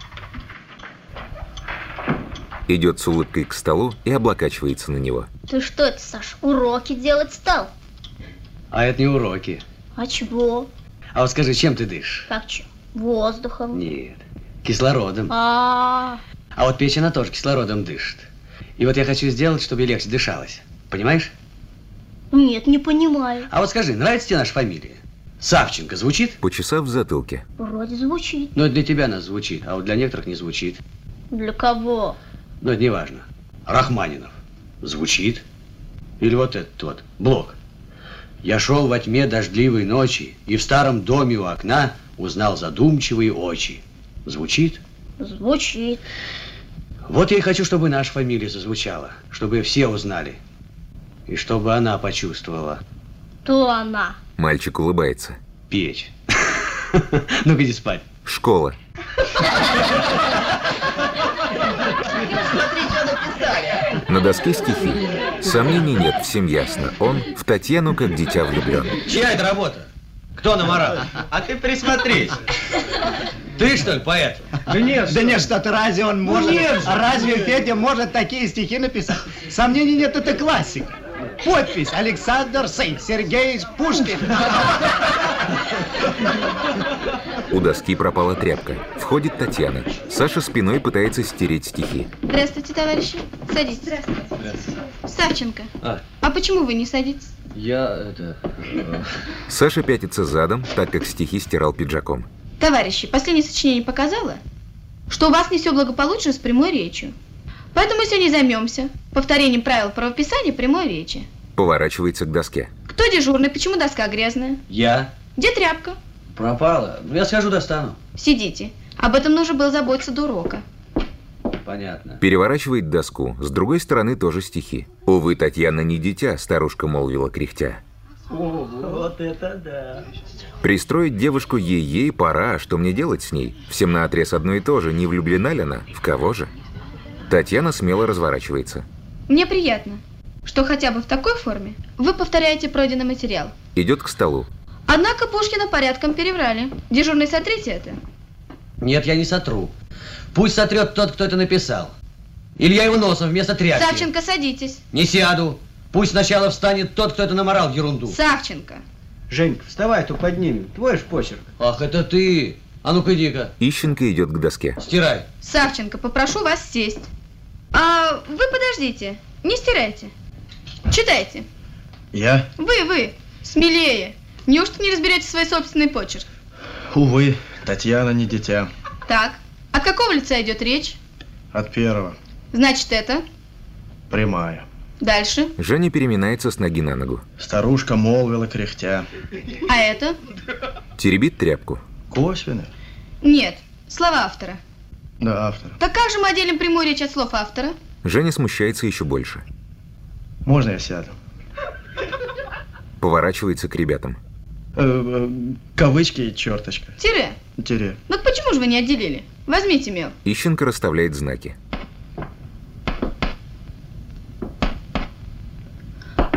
Идет с улыбкой к столу и облокачивается на него. Ты что это, Саш, уроки делать стал? А это не уроки. А чего? А вот скажи, чем ты дышишь? Как че? Воздухом. Нет, кислородом. А, А вот печень, она тоже кислородом дышит. И вот я хочу сделать, чтобы ей легче дышалось. Понимаешь? Нет, не понимаю. А вот скажи, нравится тебе наша фамилия? Савченко звучит? Почесав в затылке. Вроде звучит. Ну, это для тебя она звучит, а вот для некоторых не звучит. Для кого? Ну, это не важно. Рахманинов. Звучит? Или вот этот вот, Блок. Я шел во тьме дождливой ночи и в старом доме у окна узнал задумчивые очи. Звучит? Звучит. Вот я и хочу, чтобы наша фамилия зазвучала, чтобы все узнали. И чтобы она почувствовала. То она. Мальчик улыбается. Печь. Ну-ка иди спать. Школа. На доске стихи. Сомнений нет, всем ясно. Он в Татьяну как дитя влюблен. Чья это работа? Кто наморал? А ты присмотрись. Ты, что ли, поэт? Да нет, Да нет, что-то разве он может? нет. А разве Федя может такие стихи написать? Сомнений нет, это классика. Подпись: Александр Сын Сергеевич Пушкин. У доски пропала тряпка. Входит Татьяна. Саша спиной пытается стереть стихи. Здравствуйте, товарищи. Садитесь. Здравствуйте. Савченко, А, а почему вы не садитесь? я это... э, Саша пятится задом, так как стихи стирал пиджаком. Товарищи, последнее сочинение показало, что у вас не все благополучно с прямой речью. Поэтому сегодня займемся повторением правил правописания прямой речи. Поворачивается к доске. Кто дежурный? Почему доска грязная? Я? Где тряпка? Пропала. Ну, я схожу, достану. Сидите. Об этом нужно было заботиться до урока. Понятно. Переворачивает доску. С другой стороны тоже стихи. Увы, Татьяна не дитя, старушка молвила кряхтя. О, вот это да. Пристроить девушку ей-ей пора, а что мне делать с ней? Всем наотрез одно и то же, не влюблена ли она? В кого же? Татьяна смело разворачивается. Мне приятно, что хотя бы в такой форме вы повторяете пройденный материал. Идет к столу. Однако Пушкина порядком переврали. Дежурный, сотрите это. Нет, я не сотру. Пусть сотрет тот, кто это написал. Или я его носом вместо тряпки. Савченко, садитесь. Не сяду. Пусть сначала встанет тот, кто это наморал ерунду. Савченко. Женька, вставай, то поднимем. Твой ж почерк. Ах, это ты. А ну-ка иди-ка. Ищенко идет к доске. Стирай. Савченко, попрошу вас сесть. А вы подождите, не стирайте. Читайте. Я? Вы, вы, смелее. Неужто не разберете свой собственный почерк? Увы, Татьяна не дитя. Так, от какого лица идет речь? От первого. Значит, это. Прямая. Дальше. Женя переминается с ноги на ногу. Старушка молвила кряхтя. А это? Теребит тряпку. Косвенно? Нет, слова автора. Да, автор. Так как же мы отделим прямую речь от слов автора? Женя смущается еще больше. Можно я сяду? Поворачивается к ребятам. Э, э, кавычки и черточка. Тире. Тире. Ну почему же вы не отделили? Возьмите мел. Ищенко расставляет знаки.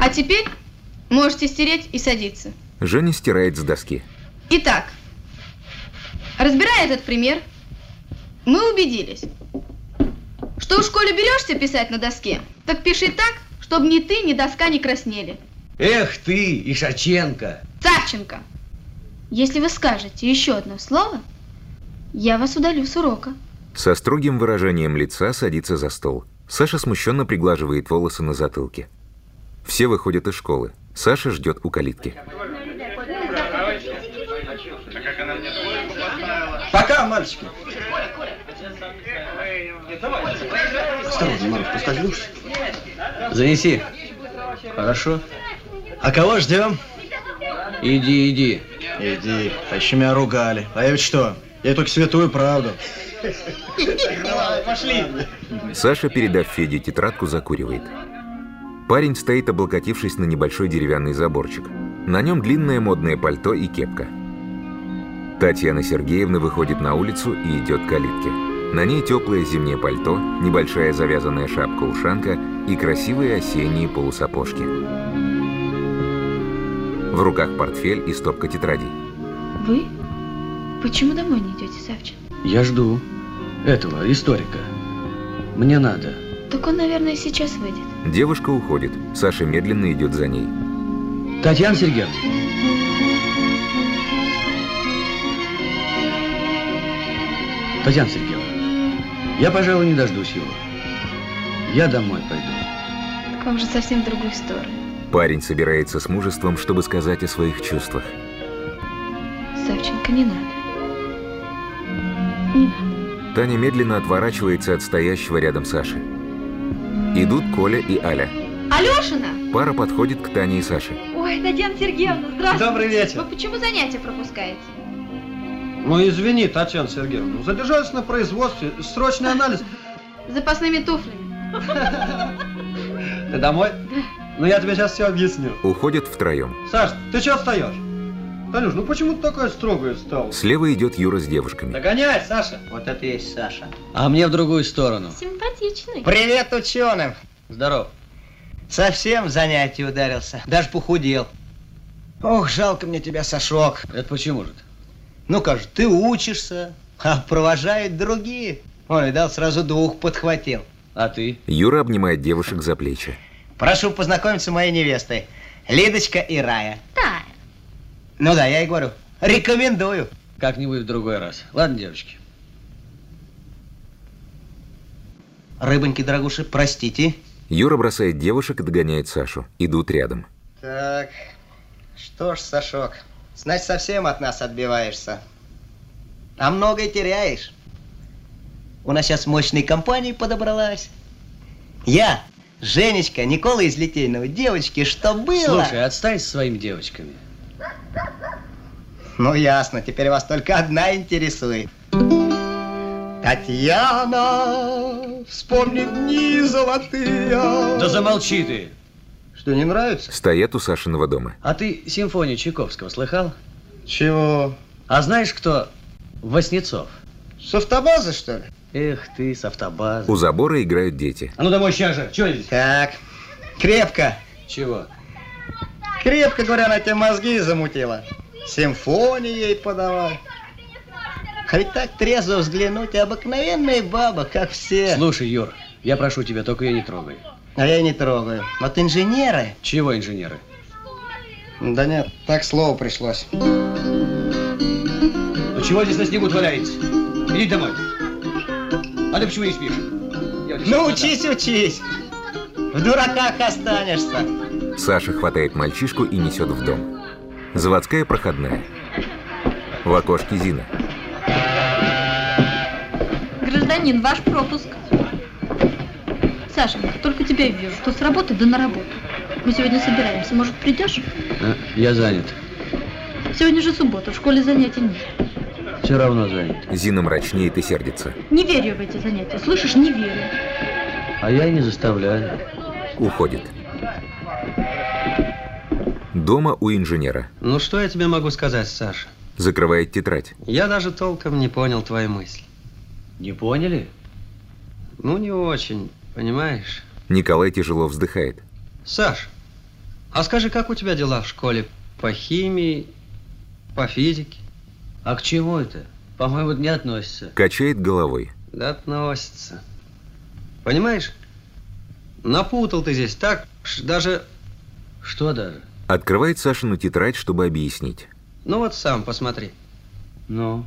А теперь можете стереть и садиться. Женя стирает с доски. Итак, разбирая этот пример, мы убедились, что в школе берешься писать на доске, так пиши так, чтобы ни ты, ни доска не краснели. Эх ты, Ишаченко! Савченко, если вы скажете еще одно слово, я вас удалю с урока. Со строгим выражением лица садится за стол. Саша смущенно приглаживает волосы на затылке. Все выходят из школы. Саша ждет у калитки. Пока, мальчики. Осторожно, Марк, поскользнешься. Занеси. Хорошо. А кого ждем? Иди, иди. Иди. А еще меня ругали. А я ведь что? Я только святую правду. Пошли. Саша, передав Феде тетрадку, закуривает. Парень стоит, облокотившись на небольшой деревянный заборчик. На нем длинное модное пальто и кепка. Татьяна Сергеевна выходит на улицу и идет к калитке. На ней теплое зимнее пальто, небольшая завязанная шапка-ушанка и красивые осенние полусапожки. В руках портфель и стопка тетрадей. Вы? Почему домой не идете, Савчин? Я жду этого историка. Мне надо. Так он, наверное, сейчас выйдет. Девушка уходит. Саша медленно идет за ней. Татьяна Сергеевна. Татьяна Сергеевна, я, пожалуй, не дождусь его. Я домой пойду. Так вам же совсем в другую сторону. Парень собирается с мужеством, чтобы сказать о своих чувствах. Савченко, не надо. Не надо. Таня медленно отворачивается от стоящего рядом Саши. Идут Коля и Аля. Алешина! Пара подходит к Тане и Саше. Ой, Татьяна Сергеевна, здравствуйте. Добрый вечер. Вы почему занятия пропускаете? Ну, извини, Татьяна Сергеевна, задержались на производстве, срочный анализ. С запасными туфлями. Ты домой? Ну, я тебе сейчас все объясню. Уходят втроем. Саш, ты чего встаешь? Танюш, ну почему ты такая строгая стала? Слева идет Юра с девушками. Догоняй, Саша. Вот это и есть Саша. А мне в другую сторону. Симпатичный. Привет ученым. Здоров. Совсем в занятие ударился. Даже похудел. Ох, жалко мне тебя, Сашок. Это почему же? Ну как же, ты учишься, а провожают другие. Он, видал, сразу двух подхватил. А ты? Юра обнимает девушек за плечи. Прошу познакомиться с моей невестой. Лидочка и Рая. Тая. Ну да, я и говорю. Рекомендую. Как-нибудь в другой раз. Ладно, девочки. Рыбоньки, дорогуши, простите. Юра бросает девушек и догоняет Сашу. Идут рядом. Так, что ж, Сашок, значит, совсем от нас отбиваешься. А многое теряешь. У нас сейчас мощная компания подобралась. Я, Женечка, Никола из Литейного, девочки, что было? Слушай, отстань со своими девочками. Ну, ясно, теперь вас только одна интересует. Татьяна, вспомни дни золотые. Да замолчи ты. Что, не нравится? Стоят у Сашиного дома. А ты симфонию Чайковского слыхал? Чего? А знаешь, кто Васнецов? С автобазы, что ли? Эх ты, с автобазы. У забора играют дети. А ну домой сейчас же. Чего здесь? Так, крепко. Чего? Крепко, говоря, она тебе мозги замутила. Симфонии ей подавай. А ведь так трезво взглянуть, обыкновенная баба, как все. Слушай, Юр, я прошу тебя, только ее не трогай. А я и не трогаю. Вот инженеры... Чего инженеры? Да нет, так слово пришлось. Ну чего здесь на снегу валяетесь? Иди домой. А ты почему не спишь? Ну учись, учись. В дураках останешься. Саша хватает мальчишку и несет в дом. Заводская проходная. В окошке Зина. Гражданин, ваш пропуск. Сашенька, только тебя и вижу. То с работы, да на работу. Мы сегодня собираемся. Может, придешь? А, я занят. Сегодня же суббота, в школе занятий нет. Все равно занят. Зина мрачнеет и сердится. Не верю в эти занятия. Слышишь, не верю. А я и не заставляю. Уходит. Дома у инженера. Ну, что я тебе могу сказать, Саша? Закрывает тетрадь. Я даже толком не понял твои мысли. Не поняли? Ну, не очень, понимаешь? Николай тяжело вздыхает. Саш, А скажи, как у тебя дела в школе? По химии, по физике? А к чему это? По-моему, не относится. Качает головой. Да относится. Понимаешь? Напутал ты здесь так, даже... Что даже? Открывает Сашину тетрадь, чтобы объяснить. Ну вот сам посмотри. Ну?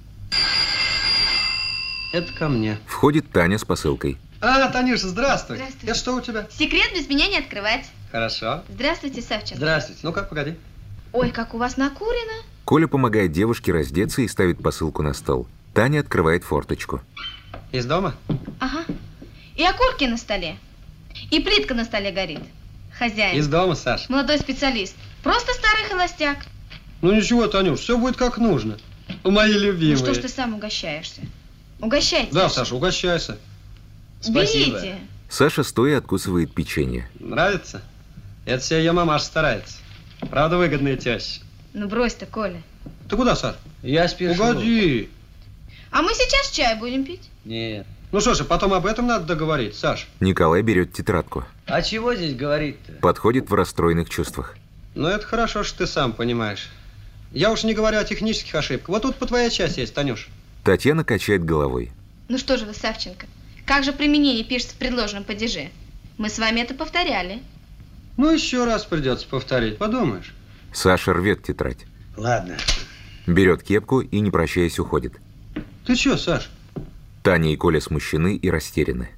Это ко мне. Входит Таня с посылкой. А, Танюша, здравствуй. Здравствуй. Это что у тебя? Секрет без меня не открывать. Хорошо. Здравствуйте, Савченко. Здравствуйте. Ну-ка, погоди. Ой, как у вас накурено. Коля помогает девушке раздеться и ставит посылку на стол. Таня открывает форточку. Из дома? Ага. И окурки на столе. И плитка на столе горит. Хозяин. Из дома, Саш. Молодой специалист. Просто старый холостяк. Ну ничего, Танюш, все будет как нужно. Мои любимые. Ну что ж ты сам угощаешься? Угощайте. Да, Саша, угощайся. Спасибо. Берите. Саша стоя откусывает печенье. Нравится? Это все ее мамаша старается. Правда, выгодная теща. Ну брось ты, Коля. Ты куда, Саш? Я спешу. Погоди. А мы сейчас чай будем пить? Нет. Ну что ж, потом об этом надо договорить, Саш. Николай берет тетрадку. А чего здесь говорить-то? Подходит в расстроенных чувствах. Ну это хорошо, что ты сам понимаешь. Я уж не говорю о технических ошибках. Вот тут по твоей части есть, Танюш. Татьяна качает головой. Ну что же вы, Савченко, как же применение пишется в предложенном падеже? Мы с вами это повторяли. Ну еще раз придется повторить, подумаешь. Саша рвет тетрадь. Ладно. Берет кепку и, не прощаясь, уходит. Ты че, Саш? Таня и Коля смущены и растеряны.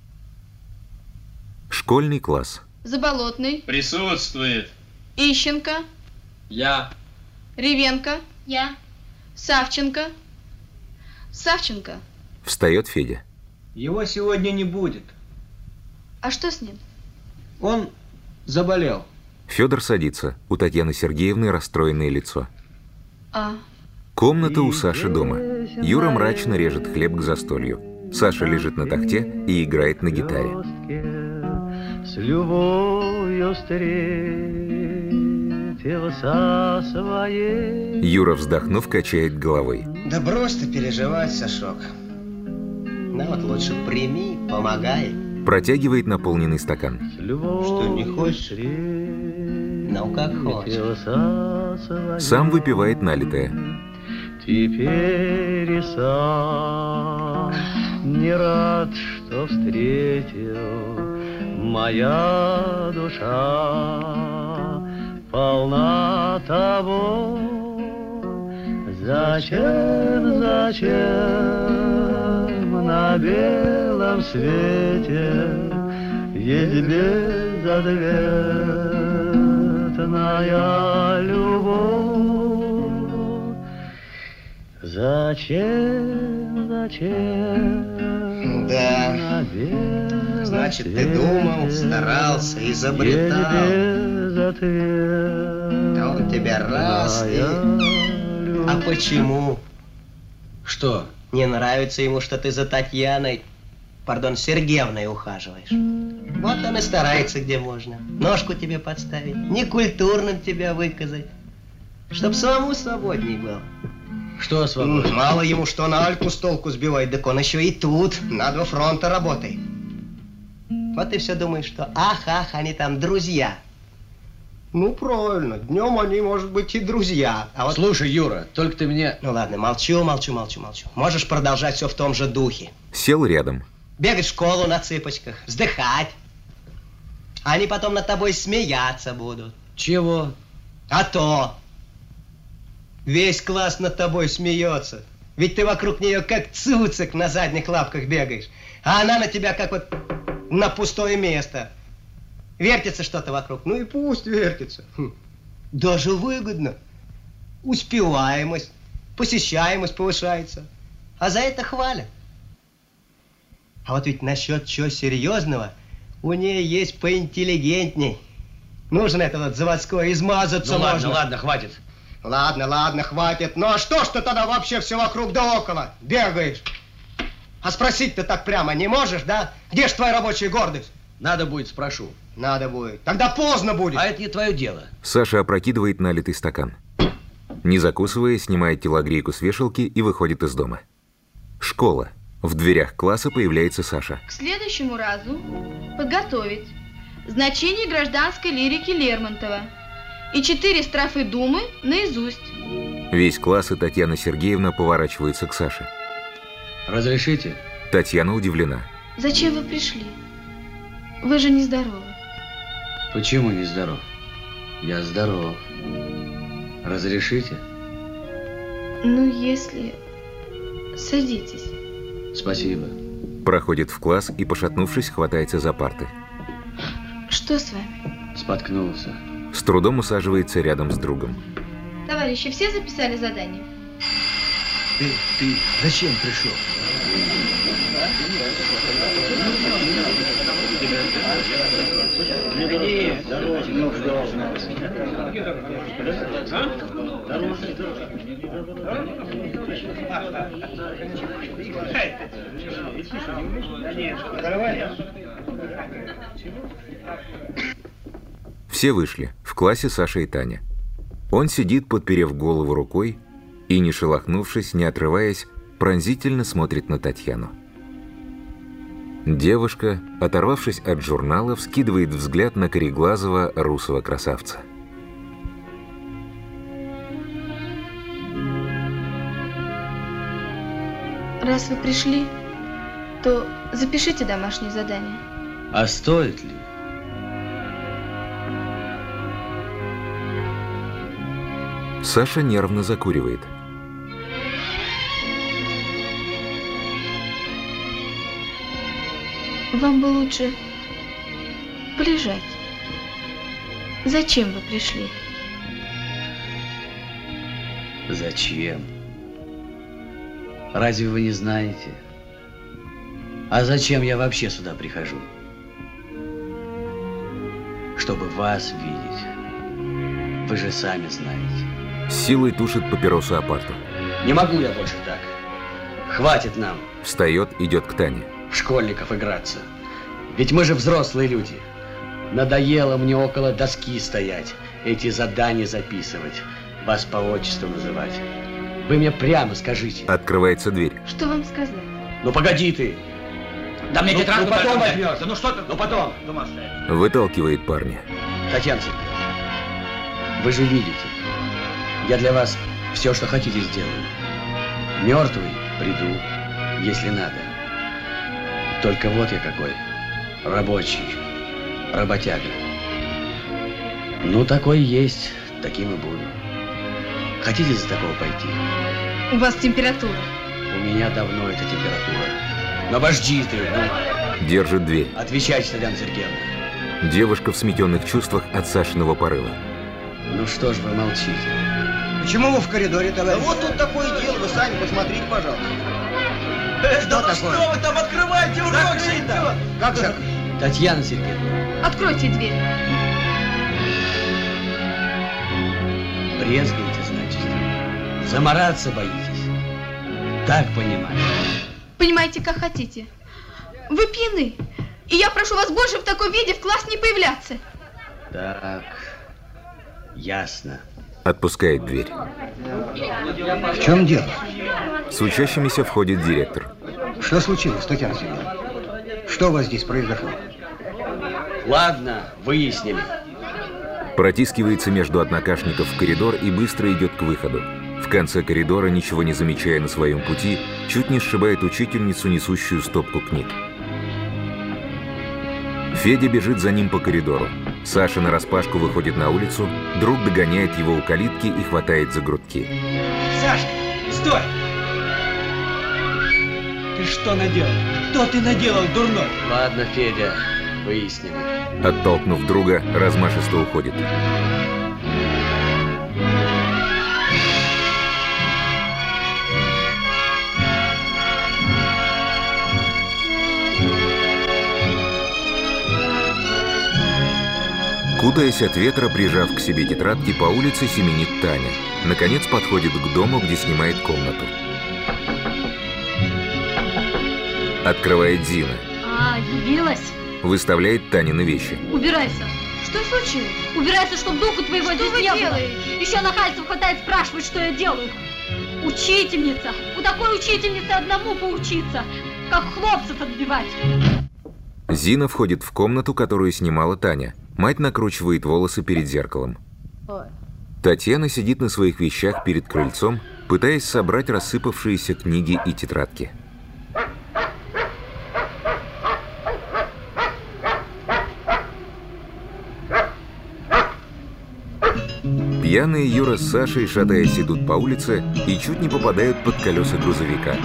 Школьный класс. Заболотный. Присутствует. Ищенко. Я. Ревенко. Я. Савченко. Савченко. Встает Федя. Его сегодня не будет. А что с ним? Он заболел. Федор садится. У Татьяны Сергеевны расстроенное лицо. А. Комната у Саши дома. Юра мрачно режет хлеб к застолью. Саша лежит на тахте и играет на гитаре. С любовью встретился своей. Юра, вздохнув, качает головой. Да брось ты переживать, Сашок. Да вот лучше прими, помогай. Протягивает наполненный стакан. Что, не хочешь? Ну, как хочешь. Сам выпивает налитое. Теперь и сам не рад, что встретил. Моя душа полна того. Зачем, зачем на белом свете есть безответная любовь? Зачем, зачем? Да. Значит, ты думал, старался, изобретал. Да он тебя раз и... А почему? Что? Не нравится ему, что ты за Татьяной, пардон, Сергеевной ухаживаешь. Вот он и старается, где можно. Ножку тебе подставить, некультурным тебя выказать. Чтоб самому свободней был. Что свободно? Мало ему, что на Альку с толку сбивает, так он еще и тут, на два фронта работает. Вот ты все думаешь, что ах, ах, они там друзья. Ну, правильно, днем они, может быть, и друзья. А вот... Слушай, Юра, только ты мне... Ну, ладно, молчу, молчу, молчу, молчу. Можешь продолжать все в том же духе. Сел рядом. Бегать в школу на цыпочках, вздыхать. Они потом над тобой смеяться будут. Чего? А то. Весь класс над тобой смеется. Ведь ты вокруг нее как цуцик на задних лапках бегаешь. А она на тебя как вот на пустое место. Вертится что-то вокруг. Ну и пусть вертится. Хм. Даже выгодно. Успеваемость, посещаемость повышается. А за это хвалят. А вот ведь насчет чего серьезного у нее есть поинтеллигентней. Нужен этот вот заводской, измазаться ну, можно. ладно, ладно, хватит. Ладно, ладно, хватит. Ну а что ж ты тогда вообще все вокруг да около бегаешь? А спросить ты так прямо не можешь, да? Где ж твоя рабочая гордость? Надо будет, спрошу. Надо будет. Тогда поздно будет. А это не твое дело. Саша опрокидывает налитый стакан. Не закусывая, снимает телогрейку с вешалки и выходит из дома. Школа. В дверях класса появляется Саша. К следующему разу подготовить. значение гражданской лирики Лермонтова и четыре строфы Думы наизусть. Весь класс и Татьяна Сергеевна поворачиваются к Саше. Разрешите? Татьяна удивлена. Зачем вы пришли? Вы же нездоровы. Почему нездоров? Я здоров. Разрешите? Ну, если... Садитесь. Спасибо. Проходит в класс и, пошатнувшись, хватается за парты. Что с вами? Споткнулся. С трудом усаживается рядом с другом. Товарищи, все записали задание? Ты, ты зачем пришел? Все вышли. В классе Саша и Таня. Он сидит, подперев голову рукой, и, не шелохнувшись, не отрываясь, пронзительно смотрит на Татьяну. Девушка, оторвавшись от журнала, вскидывает взгляд на кореглазого русого красавца. Раз вы пришли, то запишите домашнее задание. А стоит ли? Саша нервно закуривает. Вам бы лучше полежать. Зачем вы пришли? Зачем? Разве вы не знаете? А зачем я вообще сюда прихожу? Чтобы вас видеть. Вы же сами знаете. С силой тушит папиросу о парту. Не могу я больше так. Хватит нам. Встает, идет к Тане. В школьников играться. Ведь мы же взрослые люди. Надоело мне около доски стоять, эти задания записывать, вас по отчеству называть. Вы мне прямо скажите. Открывается дверь. Что вам сказать? Ну погоди ты. Да мне ну, тетрадку ну потом только возьмешь. Да ну что ты? Ну потом. Выталкивает парня. Татьяна Сергеевна, вы же видите, я для вас все, что хотите, сделаю. Мертвый приду, если надо. Только вот я какой. Рабочий. Работяга. Ну, такой есть, таким и буду. Хотите за такого пойти? У вас температура. У меня давно эта температура. Но обожди ты, ну. Держит дверь. Отвечайте, Татьяна Сергеевна. Девушка в сметенных чувствах от Сашиного порыва. Ну что ж вы молчите? Почему вы в коридоре, товарищ? Да вот тут такое дело, вы сами посмотрите, пожалуйста. Что да такое? Что вы там открываете, урок же идет? Как же? Татьяна Сергеевна. Откройте дверь. Брезгаете, значит? Замораться боитесь? Так понимаю. Понимаете, как хотите. Вы пьяны. И я прошу вас больше в таком виде в класс не появляться. Так, ясно. Отпускает дверь. В чем дело? С учащимися входит директор. Что случилось, Татьяна Сергеевна? Что у вас здесь произошло? Ладно, выяснили. Протискивается между однокашников в коридор и быстро идет к выходу. В конце коридора, ничего не замечая на своем пути, чуть не сшибает учительницу, несущую стопку книг. Федя бежит за ним по коридору. Саша нараспашку выходит на улицу, друг догоняет его у калитки и хватает за грудки. Сашка, стой! Ты что наделал? Что ты наделал, дурной? Ладно, Федя, выяснили. Оттолкнув друга, размашисто уходит. Кутаясь от ветра, прижав к себе тетрадки, по улице семенит Таня. Наконец подходит к дому, где снимает комнату. Открывает Зина. А, явилась? Выставляет Танины вещи. Убирайся. Что случилось? Убирайся, чтоб духу твоего что здесь вы не было. делаете? Еще нахальство хватает спрашивать, что я делаю. Учительница. У такой учительницы одному поучиться. Как хлопцев отбивать. Зина входит в комнату, которую снимала Таня. Мать накручивает волосы перед зеркалом. Ой. Татьяна сидит на своих вещах перед крыльцом, пытаясь собрать рассыпавшиеся книги и тетрадки. Пьяные Юра с Сашей, шатаясь, идут по улице и чуть не попадают под колеса грузовика.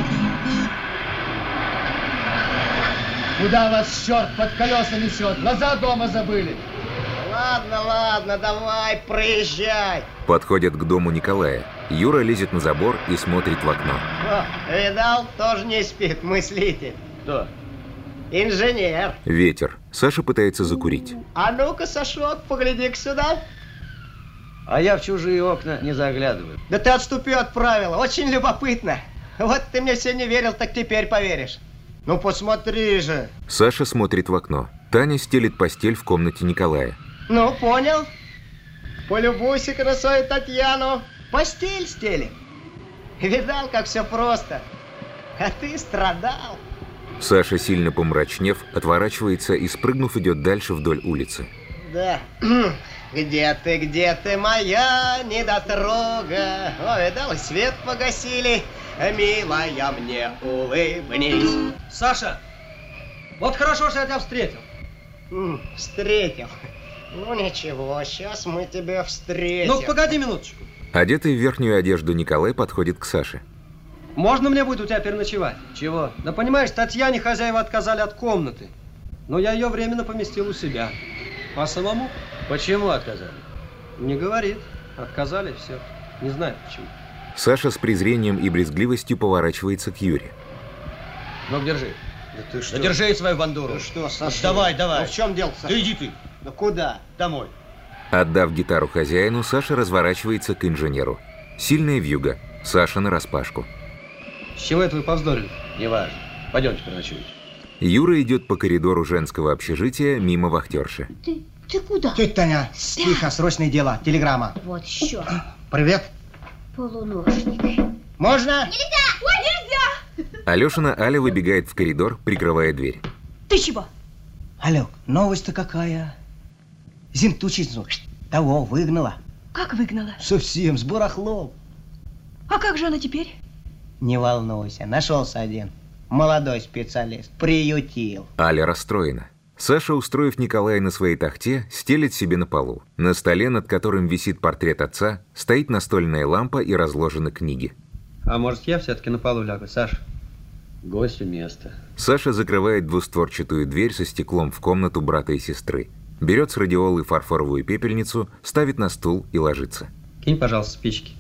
Куда вас черт под колеса несет? Глаза дома забыли. Ладно, ладно, давай, проезжай. Подходят к дому Николая. Юра лезет на забор и смотрит в окно. О, видал, тоже не спит, мыслитель. Кто? Инженер. Ветер. Саша пытается закурить. А ну-ка, Сашок, погляди-ка сюда. А я в чужие окна не заглядываю. Да ты отступи от правила, очень любопытно. Вот ты мне все не верил, так теперь поверишь. Ну посмотри же. Саша смотрит в окно. Таня стелит постель в комнате Николая. Ну, понял. Полюбуйся красой Татьяну. Постель стелим. Видал, как все просто. А ты страдал. Саша, сильно помрачнев, отворачивается и, спрыгнув, идет дальше вдоль улицы. Да. Где ты, где ты, моя недотрога? Ой, видал, и свет погасили. Милая, мне улыбнись. Саша, вот хорошо, что я тебя встретил. М, встретил. Ну ничего, сейчас мы тебя встретим. Ну, погоди минуточку. Одетый в верхнюю одежду Николай подходит к Саше. Можно мне будет у тебя переночевать? Чего? Да понимаешь, Татьяне хозяева отказали от комнаты. Но я ее временно поместил у себя. А самому? Почему отказали? Не говорит. Отказали, все. Не знаю почему. Саша с презрением и брезгливостью поворачивается к Юре. Ну, держи. Да ты что? Да держи свою бандуру. Ну что, Саша? Давай, давай. Ну в чем дело, Саша? Да иди ты. Да куда? Домой. Отдав гитару хозяину, Саша разворачивается к инженеру. Сильная вьюга. Саша нараспашку. С чего это вы повздорили? Неважно. Пойдемте переночуем. Юра идет по коридору женского общежития мимо вахтерши. Ты, ты куда? Тетя Таня, тихо, срочные дела, телеграмма. Вот еще. Привет. Полуношник. Можно? Нельзя! Ой, нельзя! Алешина Аля выбегает в коридор, прикрывая дверь. Ты чего? Алёк, новость-то какая? Зинтучицу того выгнала. Как выгнала? Совсем, с барахлом. А как же она теперь? Не волнуйся, нашелся один. Молодой специалист. Приютил. Аля расстроена. Саша, устроив Николая на своей тахте, стелит себе на полу. На столе, над которым висит портрет отца, стоит настольная лампа и разложены книги. А может, я все-таки на полу лягу, Саша? Гостю место. Саша закрывает двустворчатую дверь со стеклом в комнату брата и сестры. Берет с радиолы фарфоровую пепельницу, ставит на стул и ложится. Кинь, пожалуйста, спички.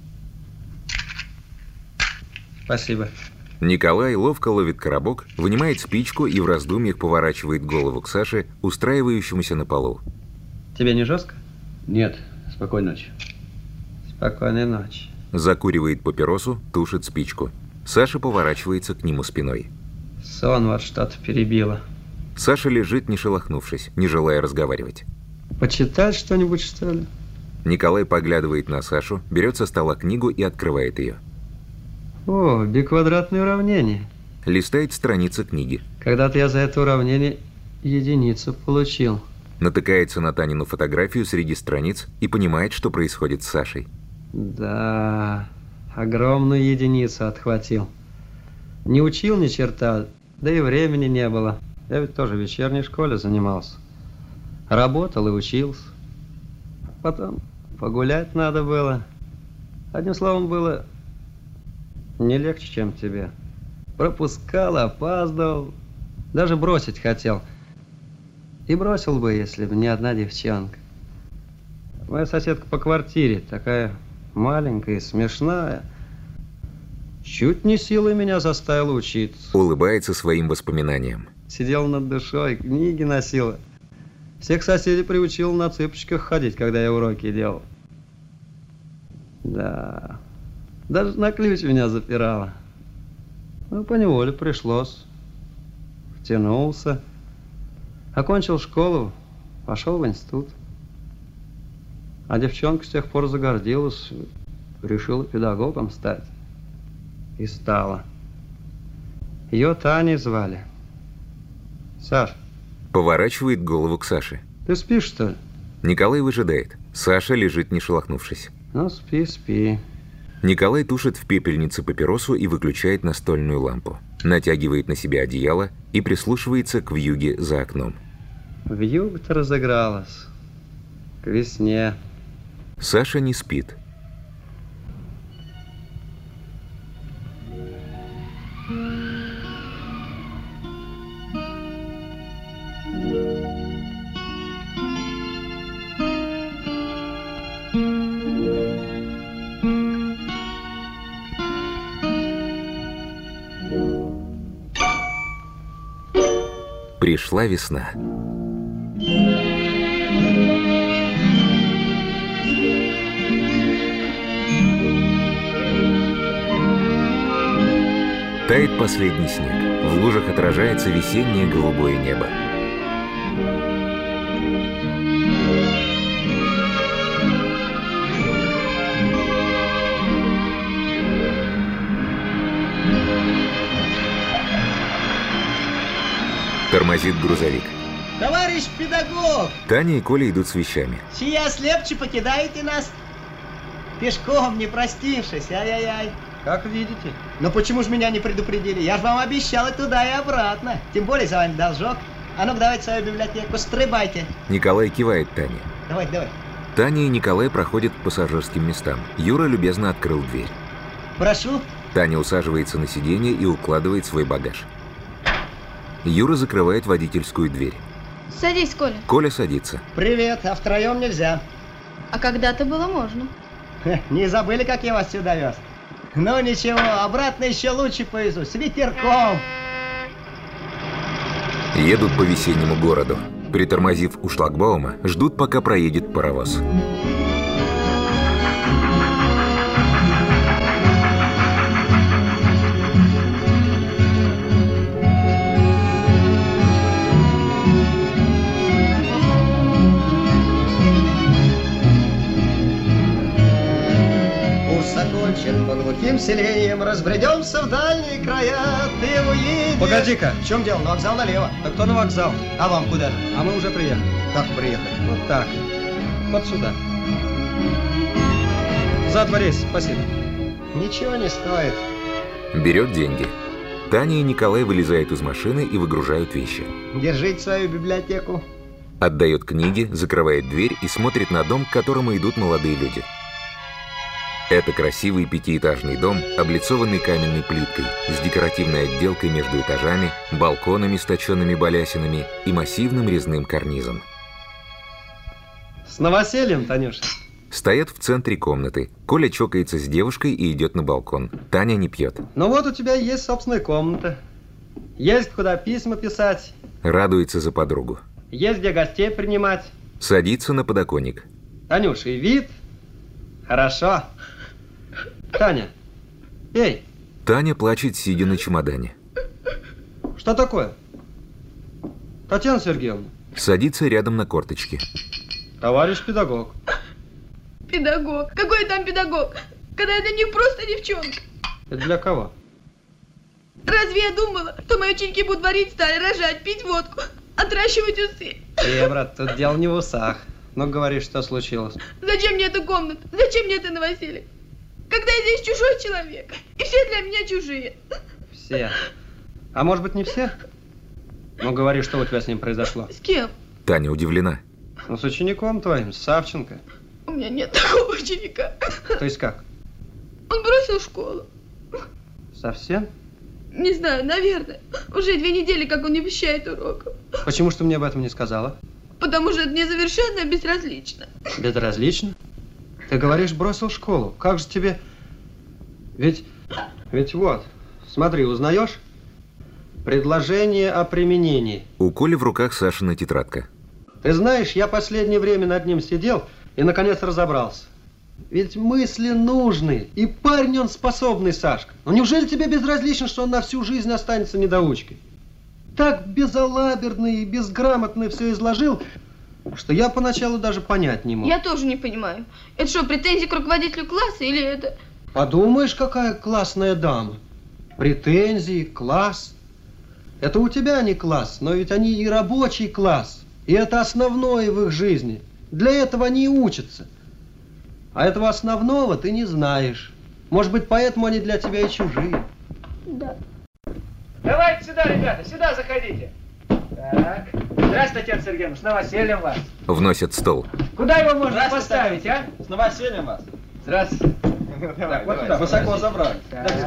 Спасибо. Николай ловко ловит коробок, вынимает спичку и в раздумьях поворачивает голову к Саше, устраивающемуся на полу. Тебе не жестко? Нет. Спокойной ночи. Спокойной ночи. Закуривает папиросу, тушит спичку. Саша поворачивается к нему спиной. Сон вот что-то перебило. Саша лежит, не шелохнувшись, не желая разговаривать. Почитать что-нибудь, что ли? Николай поглядывает на Сашу, берет со стола книгу и открывает ее. О, биквадратное уравнение. Листает страницы книги. Когда-то я за это уравнение единицу получил. Натыкается на Танину фотографию среди страниц и понимает, что происходит с Сашей. Да, огромную единицу отхватил. Не учил ни черта, да и времени не было. Я ведь тоже в вечерней школе занимался. Работал и учился. Потом погулять надо было. Одним словом, было не легче, чем тебе. Пропускал, опаздывал. Даже бросить хотел. И бросил бы, если бы не одна девчонка. Моя соседка по квартире, такая маленькая и смешная, чуть не силой меня заставила учиться. Улыбается своим воспоминаниям. Сидела над душой, книги носила. Всех соседей приучил на цыпочках ходить, когда я уроки делал. Да, даже на ключ меня запирала. Ну, поневоле пришлось. Втянулся. Окончил школу, пошел в институт. А девчонка с тех пор загордилась, решила педагогом стать. И стала. Ее Таней звали. Саш, Поворачивает голову к Саше. Ты спишь, что ли? Николай выжидает. Саша лежит, не шелохнувшись. Ну, спи, спи. Николай тушит в пепельнице папиросу и выключает настольную лампу. Натягивает на себя одеяло и прислушивается к вьюге за окном. Вьюга-то разыгралась. К весне. Саша не спит. Пришла весна. Тает последний снег. В лужах отражается весеннее голубое небо. Тормозит грузовик. Товарищ педагог! Таня и Коля идут с вещами. Сия слепче покидаете нас? Пешком, не простившись, ай-яй-яй. Как видите. Но почему же меня не предупредили? Я же вам обещал и туда, и обратно. Тем более за вами должок. А ну-ка, давайте свою библиотеку, стрибайте. Николай кивает Тане. Давай, давай. Таня и Николай проходят к пассажирским местам. Юра любезно открыл дверь. Прошу. Таня усаживается на сиденье и укладывает свой багаж. Юра закрывает водительскую дверь. Садись, Коля. Коля садится. Привет, а втроем нельзя. А когда-то было можно. Не забыли, как я вас сюда вез? Ну ничего, обратно еще лучше повезу, с ветерком. Едут по весеннему городу. Притормозив у шлагбаума, ждут, пока проедет паровоз. По глухим селениям разбредемся в дальние края. Ты уедешь. Погоди-ка. В чем дело? На вокзал налево. Так кто на вокзал? А вам куда же? А мы уже приехали. Как приехали? Вот так. Вот сюда. За два рейса, спасибо. Ничего не стоит. Берет деньги. Таня и Николай вылезают из машины и выгружают вещи. Держите свою библиотеку. Отдает книги, закрывает дверь и смотрит на дом, к которому идут молодые люди. Это красивый пятиэтажный дом, облицованный каменной плиткой, с декоративной отделкой между этажами, балконами с точенными балясинами и массивным резным карнизом. С новосельем, Танюша. Стоят в центре комнаты. Коля чокается с девушкой и идет на балкон. Таня не пьет. Ну вот у тебя есть собственная комната. Есть куда письма писать. Радуется за подругу. Есть где гостей принимать. Садится на подоконник. Танюша, и вид. Хорошо. Таня, эй! Таня плачет, сидя на чемодане. Что такое? Татьяна Сергеевна. Садится рядом на корточки. Товарищ педагог. Педагог? Какой там педагог? Когда я для них просто девчонка. Это для кого? Разве я думала, что мои ученики будут варить стали, рожать, пить водку, отращивать усы? Эй, брат, тут дело не в усах. Ну, говори, что случилось. Зачем мне эта комната? Зачем мне это новоселье? Когда я здесь чужой человек, и все для меня чужие. Все. А может быть, не все? Ну, говори, что у тебя с ним произошло. С кем? Таня удивлена. Ну, с учеником твоим, с Савченко. У меня нет такого ученика. То есть как? Он бросил школу. Совсем? Не знаю, наверное. Уже две недели, как он не посещает уроков. Почему ж ты мне об этом не сказала? Потому что это мне совершенно безразлично. Безразлично? Ты говоришь, бросил школу. Как же тебе... Ведь... Ведь вот, смотри, узнаешь? Предложение о применении. У Коли в руках Сашина тетрадка. Ты знаешь, я последнее время над ним сидел и наконец разобрался. Ведь мысли нужны, и парень он способный, Сашка. Но неужели тебе безразлично, что он на всю жизнь останется недоучкой? Так безалаберно и безграмотно все изложил, что я поначалу даже понять не мог. Я тоже не понимаю. Это что, претензии к руководителю класса или это... Подумаешь, какая классная дама. Претензии, класс. Это у тебя не класс, но ведь они и рабочий класс. И это основное в их жизни. Для этого они и учатся. А этого основного ты не знаешь. Может быть, поэтому они для тебя и чужие. Да. Давайте сюда, ребята, сюда заходите. Так. Здравствуйте, Татьяна Сергеевна, с новосельем вас. Вносят стол. Куда его можно поставить, а? С новосельем вас. Здравствуйте. Так, вот туда, высоко забрали.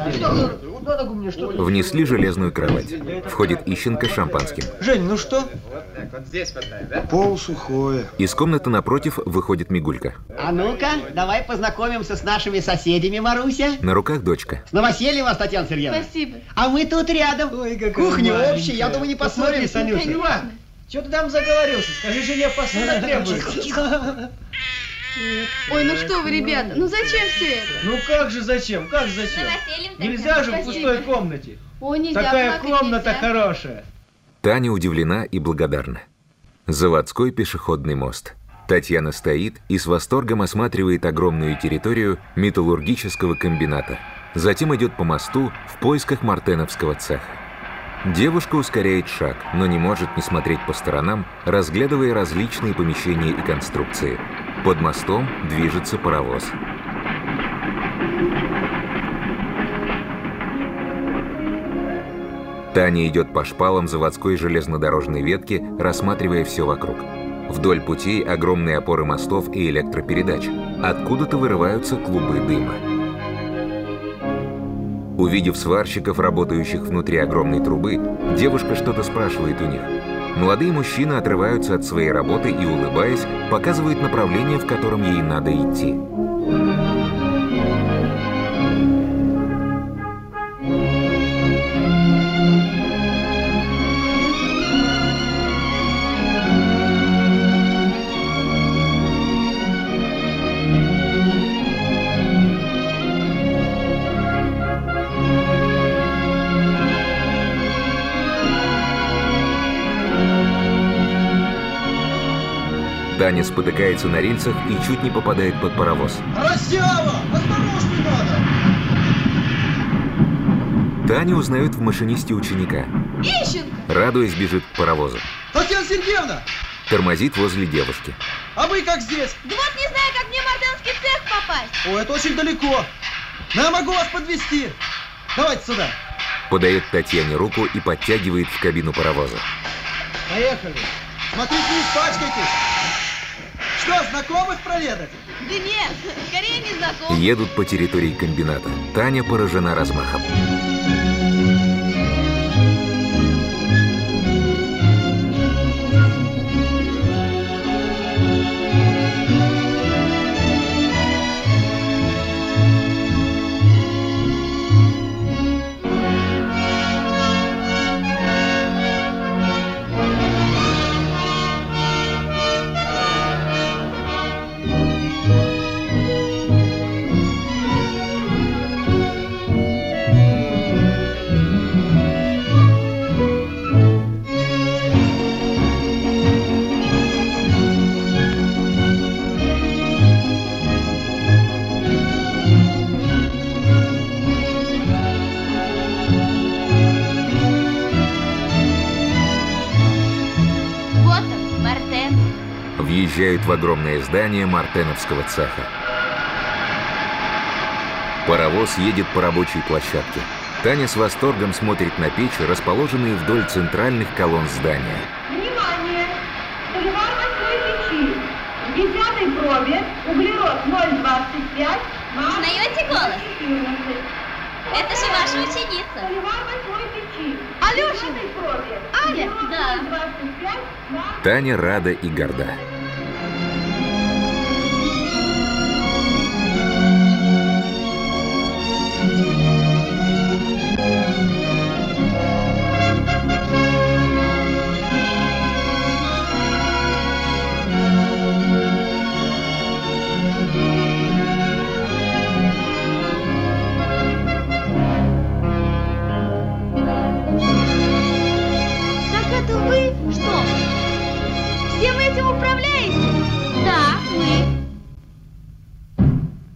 Внесли железную кровать. Входит Ищенко с шампанским. Жень, ну что? Вот так, вот здесь хватает, да? Полусухое. Из комнаты напротив выходит Мигулька. А ну-ка, давай познакомимся с нашими соседями, Маруся. На руках дочка. С новосельем вас, Татьяна Сергеевна. Спасибо. А мы тут рядом. Ой, какая Кухня маленькая. общая, я думаю, не поссоримся. Танюша. Иван, что ты там заговорился? Скажи, жене посуда требуется. Ой, ну что вы, ребята, ну зачем все это? Ну как же зачем? Как зачем? Нельзя же в пустой комнате. О, нельзя, Такая плакать комната нельзя. хорошая. Таня удивлена и благодарна. Заводской пешеходный мост. Татьяна стоит и с восторгом осматривает огромную территорию металлургического комбината. Затем идет по мосту в поисках мартеновского цеха. Девушка ускоряет шаг, но не может не смотреть по сторонам, разглядывая различные помещения и конструкции. Под мостом движется паровоз. Таня идет по шпалам заводской железнодорожной ветки, рассматривая все вокруг. Вдоль путей огромные опоры мостов и электропередач. Откуда-то вырываются клубы дыма. Увидев сварщиков, работающих внутри огромной трубы, девушка что-то спрашивает у них. Молодые мужчины отрываются от своей работы и, улыбаясь, показывают направление, в котором ей надо идти. Таня спотыкается на рельсах и чуть не попадает под паровоз. Растява! Осторожней надо! Таня узнает в машинисте ученика. Ищенко! Радуясь, бежит к паровозу. Татьяна Сергеевна! Тормозит возле девушки. А вы как здесь? Да вот не знаю, как мне в мартенский цех попасть. О, это очень далеко. Но я могу вас подвезти. Давайте сюда. Подает Татьяне руку и подтягивает в кабину паровоза. Поехали. Смотрите, не испачкайтесь. Что, знакомых проведать? Да нет, скорее не знаком. Едут по территории комбината. Таня поражена размахом. Въезжают в огромное здание мартеновского цеха. Паровоз едет по рабочей площадке. Таня с восторгом смотрит на печи, расположенные вдоль центральных колонн здания. Внимание! Доливар восьмой печи. В десятой пробе углерод ноль двадцать пять. Узнаете голос? четырнадцать. Это же ваша ученица. Доливар восьмой печи. Алёшина. Аля? Да. Таня рада и горда.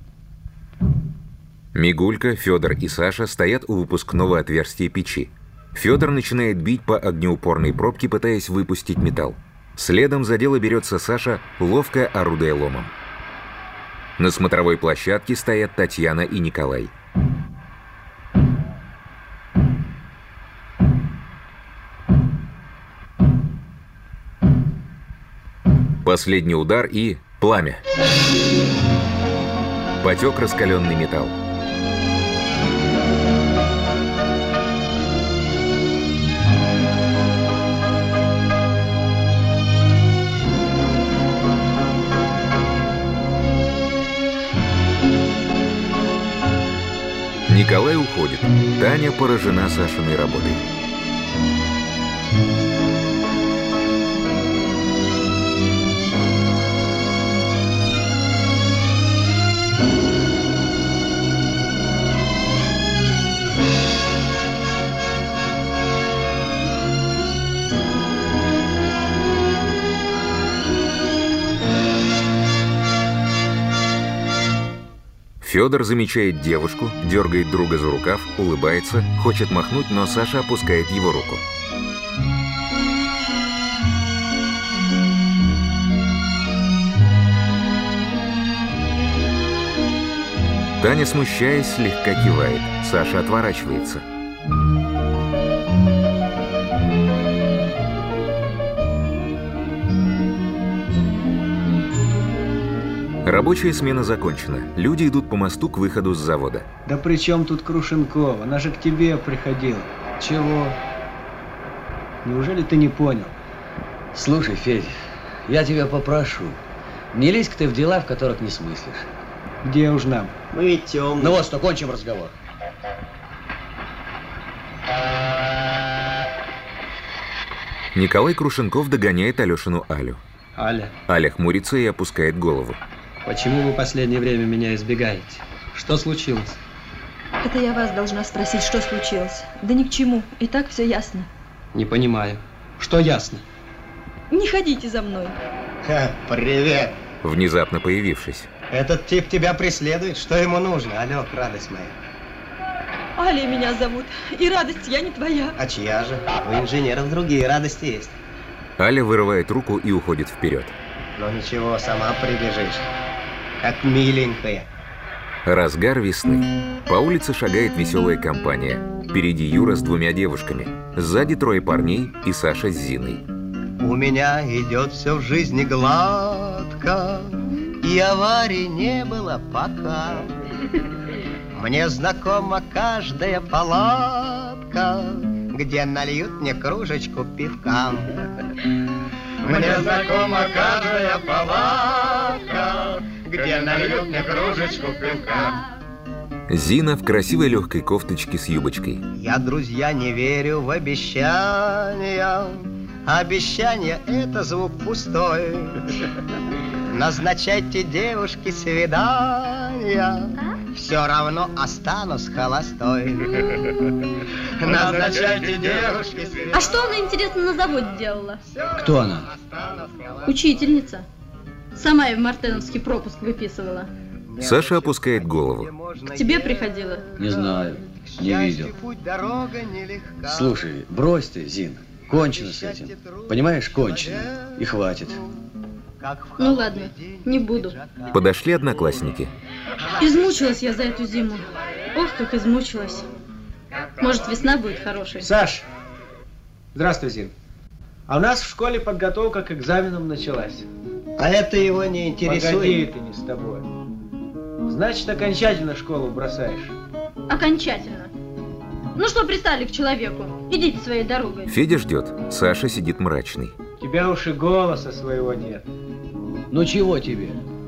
Мигулька, Федор и Саша стоят у выпускного отверстия печи. Федор начинает бить по огнеупорной пробке, пытаясь выпустить металл. Следом за дело берется Саша, ловко орудуя ломом. На смотровой площадке стоят Татьяна и Николай. Последний удар и пламя. Потек раскаленный металл. Николай уходит. Таня поражена Сашиной работой. Федор замечает девушку, дергает друга за рукав, улыбается, хочет махнуть, но Саша опускает его руку. Таня, смущаясь, слегка кивает. Саша отворачивается. Рабочая смена закончена. Люди идут по мосту к выходу с завода. Да при чем тут Крушенкова? Она же к тебе приходила. Чего? Неужели ты не понял? Слушай, Федя, я тебя попрошу, не лезь-ка ты в дела, в которых не смыслишь. Где уж нам? Мы ведь темные. Ну вот что, кончим разговор. Николай Крушенков догоняет Алешину Алю. Аля, Аля хмурится и опускает голову. почему вы в последнее время меня избегаете? Что случилось? Это я вас должна спросить, что случилось. Да ни к чему, и так все ясно. Не понимаю. Что ясно? Не ходите за мной. Ха, привет. Внезапно появившись. Этот тип тебя преследует? Что ему нужно? Алёк, радость моя. Аля меня зовут, и радость я не твоя. А чья же? У инженеров другие радости есть. Аля вырывает руку и уходит вперед. Ну ничего, сама прибежишь. Как миленькая. Разгар весны. По улице шагает веселая компания. Впереди Юра с двумя девушками. Сзади трое парней и Саша с Зиной. У меня идет все в жизни гладко, и аварий не было пока. Мне знакома каждая палатка, где нальют мне кружечку пивка. Мне знакома каждая палатка, где нальют мне кружечку пивка. Зина в красивой легкой кофточке с юбочкой. Я, друзья, не верю в обещания. Обещание — это звук пустой. Назначайте девушке свидания, все равно останусь холостой. Назначайте девушке свидания. А что она, интересно, на заводе делала? Кто она? Учительница. Сама я в мартеновский пропуск выписывала. Саша опускает голову. К тебе приходила? Не знаю, не видел. Слушай, брось ты, Зин, кончено с этим. Понимаешь, кончено. И хватит. Ну ладно, не буду. Подошли одноклассники. Измучилась я за эту зиму. Ох, как измучилась. Может, весна будет хорошей. Саш, здравствуй, Зин. А у нас в школе подготовка к экзаменам началась. А это его не интересует. Погоди, это не с тобой. Значит, окончательно школу бросаешь? Окончательно. Ну что пристали к человеку? Идите своей дорогой. Федя ждет. Саша сидит мрачный. У тебя уж и голоса своего нет. Ну чего тебе?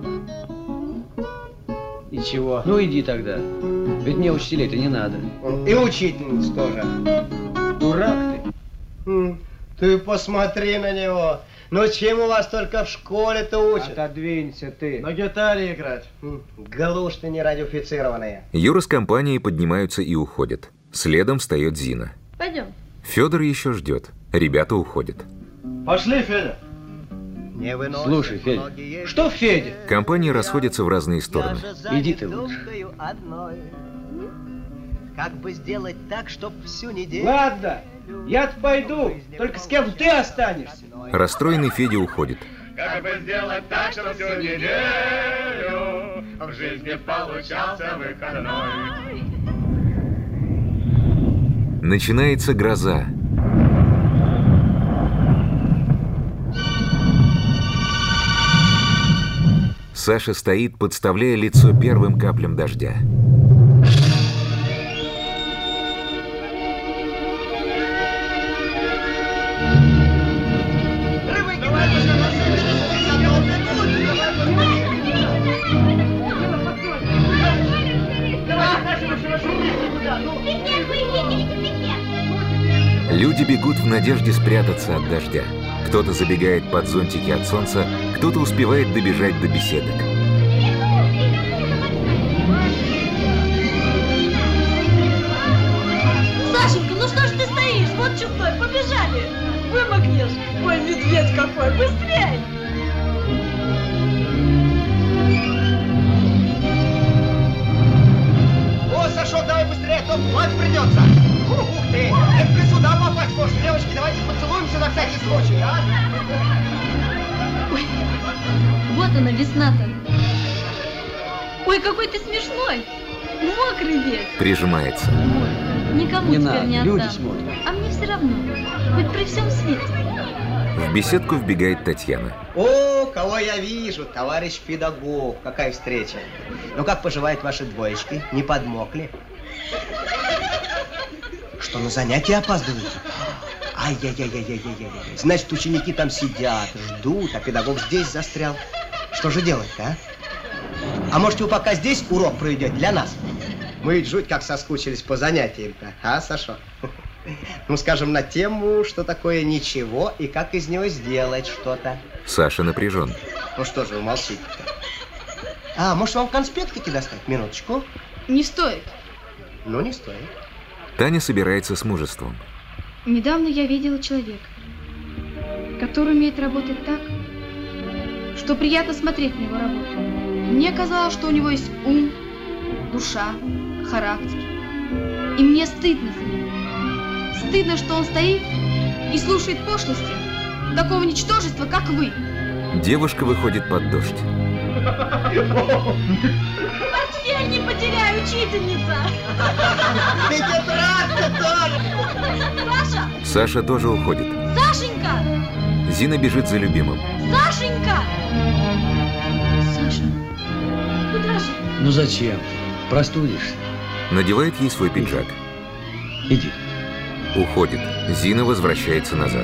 Ничего. Ну иди тогда. Ведь мне учителей-то не надо. И учительниц тоже. Дурак ты. Ты посмотри на него. Ну чему вас только в школе-то учат? Отодвинься ты. На гитаре играть. Галуш ты не радиофицированная. Юра с компанией поднимаются и уходят. Следом встает Зина. Пойдем. Федор еще ждет. Ребята уходят. Пошли, Федя. Слушай, Федя. Что, Федя? Компании расходятся в разные стороны. Иди ты лучше. Как бы сделать так, чтоб всю неделю... Ладно, Я-то пойду, только с кем ты останешься? Расстроенный Федя уходит. Как бы сделать так, чтобы всю неделю в жизни получался выходной? Начинается гроза. Саша стоит, подставляя лицо первым каплям дождя. Люди бегут в надежде спрятаться от дождя. Кто-то забегает под зонтики от солнца, кто-то успевает добежать до беседок. Сашенька, ну что ж ты стоишь? Вот чудной, побежали! Вымокнешь! Ой, медведь какой! Быстрей! О, Сашок, давай быстрее, а то плавать придется! Ух ты! Это ты сюда попасть можешь! Девочки, давайте поцелуемся на всякий случай, а? Ой, вот она, весна-то. Ой, какой ты смешной! Мокрый весь! Прижимается. Никому Не теперь надо, не люди отдам. смотрят. А мне все равно. Хоть при всем свете. В беседку вбегает Татьяна. О, кого я вижу, товарищ педагог, какая встреча. Ну как поживают ваши двоечки? Не подмокли? Что, на занятия опаздываете? Ай-яй-яй-яй-яй-яй-яй. Значит, ученики там сидят, ждут, а педагог здесь застрял. Что же делать-то, а? А может, вы пока здесь урок проведете для нас? Мы ведь жуть как соскучились по занятиям-то, а, Сашо? Ну, скажем, на тему, что такое ничего и как из него сделать что-то. Саша напряжен. Ну что же вы молчите-то? А, может, вам конспектики достать? Минуточку. Не стоит. Ну, не стоит. Таня собирается с мужеством. Недавно я видела человека, который умеет работать так, что приятно смотреть на его работу. Мне казалось, что у него есть ум, душа, характер. И мне стыдно за него. Стыдно, что он стоит и слушает пошлости такого ничтожества, как вы. Девушка выходит под дождь. Портфель не потеряй, учительница! И тетрадка тоже! Саша! Саша тоже уходит. Сашенька! Зина бежит за любимым. Сашенька! Саша, куда же? Ну зачем? Простудишься. Надевает ей свой пиджак. Иди. Уходит. Зина возвращается назад.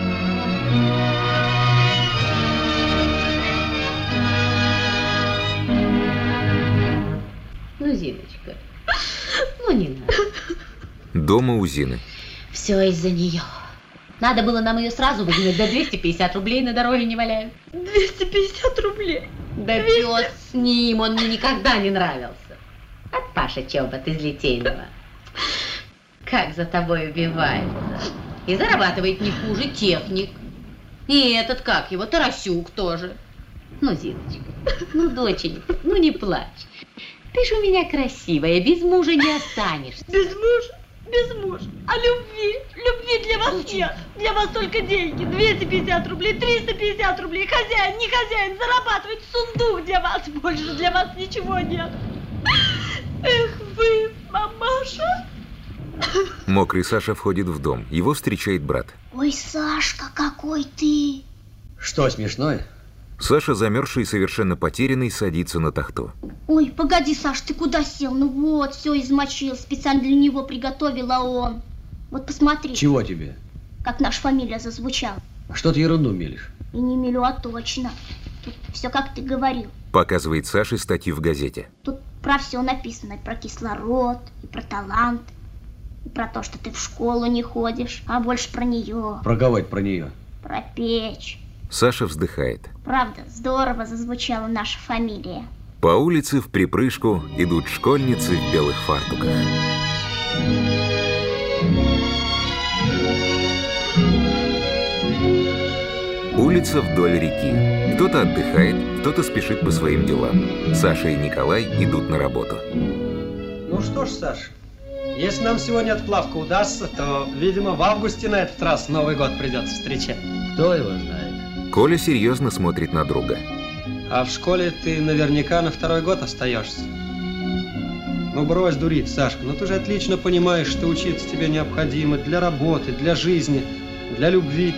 Ну, Зиночка, ну не надо. Дома у Зины. Все из-за нее. Надо было нам ее сразу выгнать, да двести пятьдесят рублей на дороге не валяют. двести пятьдесят рублей? Да пес с ним, он мне никогда не нравился. От Паша Чобот из Литейного. Как за тобой убивается. И зарабатывает не хуже техник. И этот, как его, Тарасюк тоже. Ну, Зиночка, ну, доченька, ну не плачь. Ты же у меня красивая, без мужа не останешься. Без мужа? Без мужа. А любви? Любви для вас нет. Для вас только деньги. двести пятьдесят рублей, триста пятьдесят рублей. Хозяин, не хозяин, зарабатывает сундук для вас. Больше для вас ничего нет. Эх вы, мамаша. Мокрый Саша входит в дом. Его встречает брат. Ой, Сашка, какой ты. Что, смешное? Саша, замерзший и совершенно потерянный, садится на тахту. Ой, погоди, Саш, ты куда сел? Ну вот, все измочил. Специально для него приготовила он. Вот посмотри. Чего тебе? Как наша фамилия зазвучала. Что ты ерунду мелешь? И не мелю, а точно. Тут все как ты говорил. Показывает Саше статью в газете. Тут про все написано. И про кислород, и про талант, и про то, что ты в школу не ходишь, а больше про нее. Про кого это про нее? Про печь. Саша вздыхает. Правда, здорово зазвучала наша фамилия. По улице в припрыжку идут школьницы в белых фартуках. Улица вдоль реки. Кто-то отдыхает, кто-то спешит по своим делам. Саша и Николай идут на работу. Ну что ж, Саш, Если нам сегодня отплавка удастся, то, видимо, в августе на этот раз Новый год придется встречать. Кто его знает? Коля серьезно смотрит на друга. А в школе ты наверняка на второй год остаешься. Ну брось дурить, Сашка, ну ты же отлично понимаешь, что учиться тебе необходимо для работы, для жизни, для любви.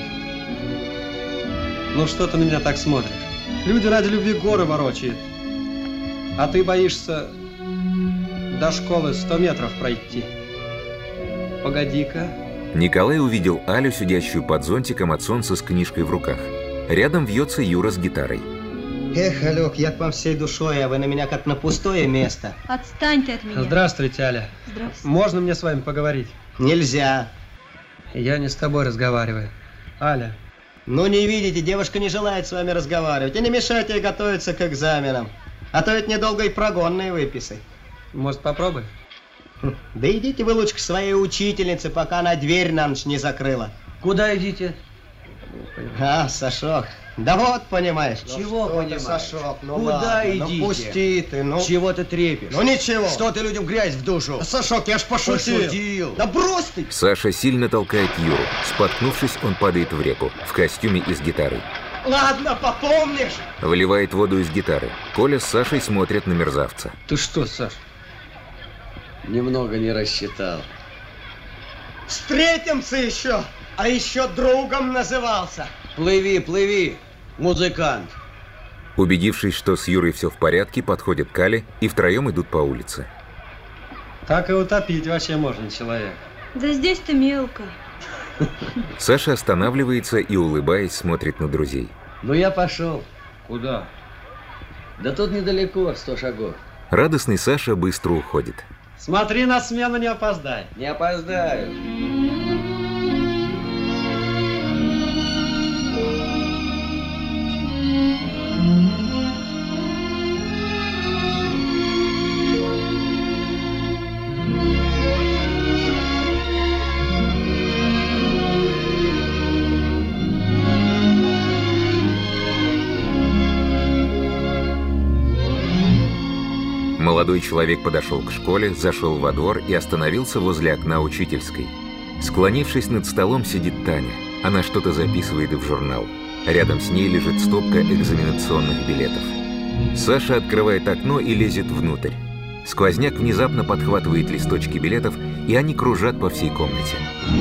Ну что ты на меня так смотришь? Люди ради любви горы ворочают. А ты боишься до школы сто метров пройти. Погоди-ка. Николай увидел Алю, сидящую под зонтиком от солнца с книжкой в руках. Рядом вьется Юра с гитарой. Эх, Алёк, я к вам всей душой, а вы на меня как на пустое место. Отстань ты от меня. Здравствуйте, Аля. Здравствуйте. Можно мне с вами поговорить? Нельзя. Я не с тобой разговариваю. Аля. Ну не видите, девушка не желает с вами разговаривать. И не мешайте ей готовиться к экзаменам. А то ведь недолго и прогонные выписай. Может, попробуй? Да идите вы лучше к своей учительнице, пока она дверь на ночь не закрыла. Куда идите? А, Сашок. Да вот, понимаешь. Чего ну, понимаешь? Сашок, ну Куда ладно, идите? Ну пусти ты, ну. Чего ты трепишь? Ну ничего. Что ты людям грязь в душу? Да, Сашок, я ж пошутил. Пошутил. Да брось ты. Саша сильно толкает Юру. Споткнувшись, он падает в реку, в костюме и с гитарой. Ладно, попомнишь. Выливает воду из гитары. Коля с Сашей смотрят на мерзавца. Ты что, Саш? Немного не рассчитал. Встретимся еще, а еще другом назывался. Плыви, плыви, музыкант. Убедившись, что с Юрой все в порядке, подходят к Але и втроем идут по улице. Так и утопить вообще можно человека. Да здесь-то мелко. Саша останавливается и, улыбаясь, смотрит на друзей. Ну я пошел. Куда? Да тут недалеко, сто шагов. Радостный Саша быстро уходит. Смотри, на смену не опоздай. Не опоздаю. Молодой человек подошел к школе, зашел во двор и остановился возле окна учительской. Склонившись над столом, сидит Таня. Она что-то записывает в журнал. Рядом с ней лежит стопка экзаменационных билетов. Саша открывает окно и лезет внутрь. Сквозняк внезапно подхватывает листочки билетов, и они кружат по всей комнате.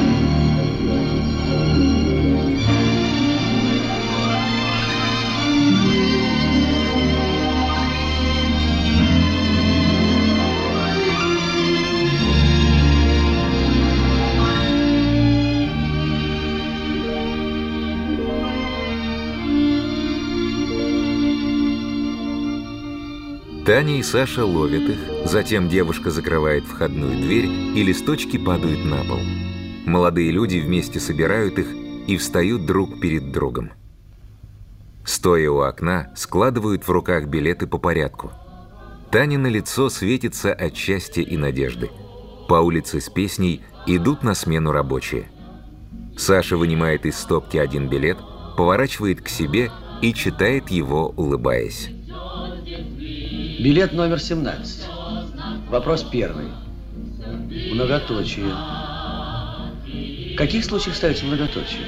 Таня и Саша ловят их, затем девушка закрывает входную дверь, и листочки падают на пол. Молодые люди вместе собирают их и встают друг перед другом. Стоя у окна, складывают в руках билеты по порядку. Танино лицо светится от счастья и надежды. По улице с песней идут на смену рабочие. Саша вынимает из стопки один билет, поворачивает к себе и читает его, улыбаясь. Билет номер семнадцать. Вопрос первый. Многоточие. В каких случаях ставится многоточие?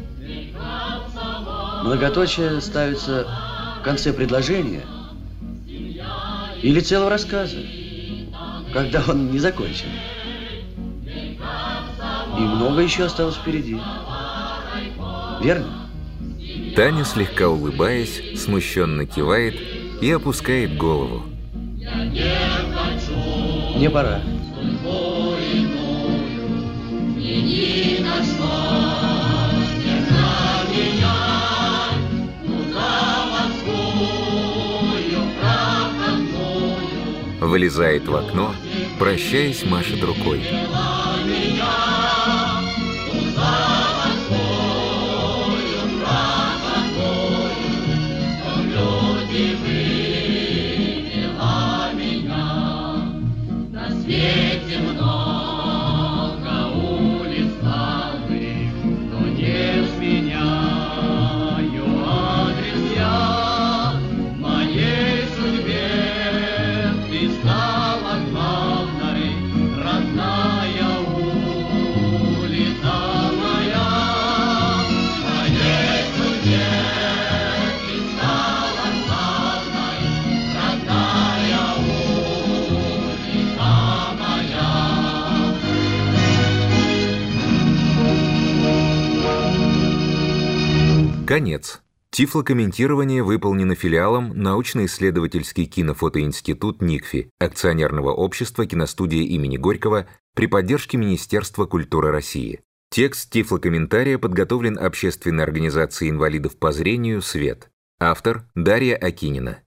Многоточие ставится в конце предложения или целого рассказа, когда он не закончен. И много еще осталось впереди. Верно? Таня, слегка улыбаясь, смущенно кивает и опускает голову. Мне пора. Вылезает в окно, прощаясь, машет рукой. Стала главной, родная. Конец. Тифлокомментирование выполнено филиалом научно-исследовательский кинофотоинститут НИКФИ, акционерного общества киностудия имени Горького при поддержке Министерства культуры России. Текст тифлокомментария подготовлен общественной организацией инвалидов по зрению «Свет». Автор Дарья Акинина.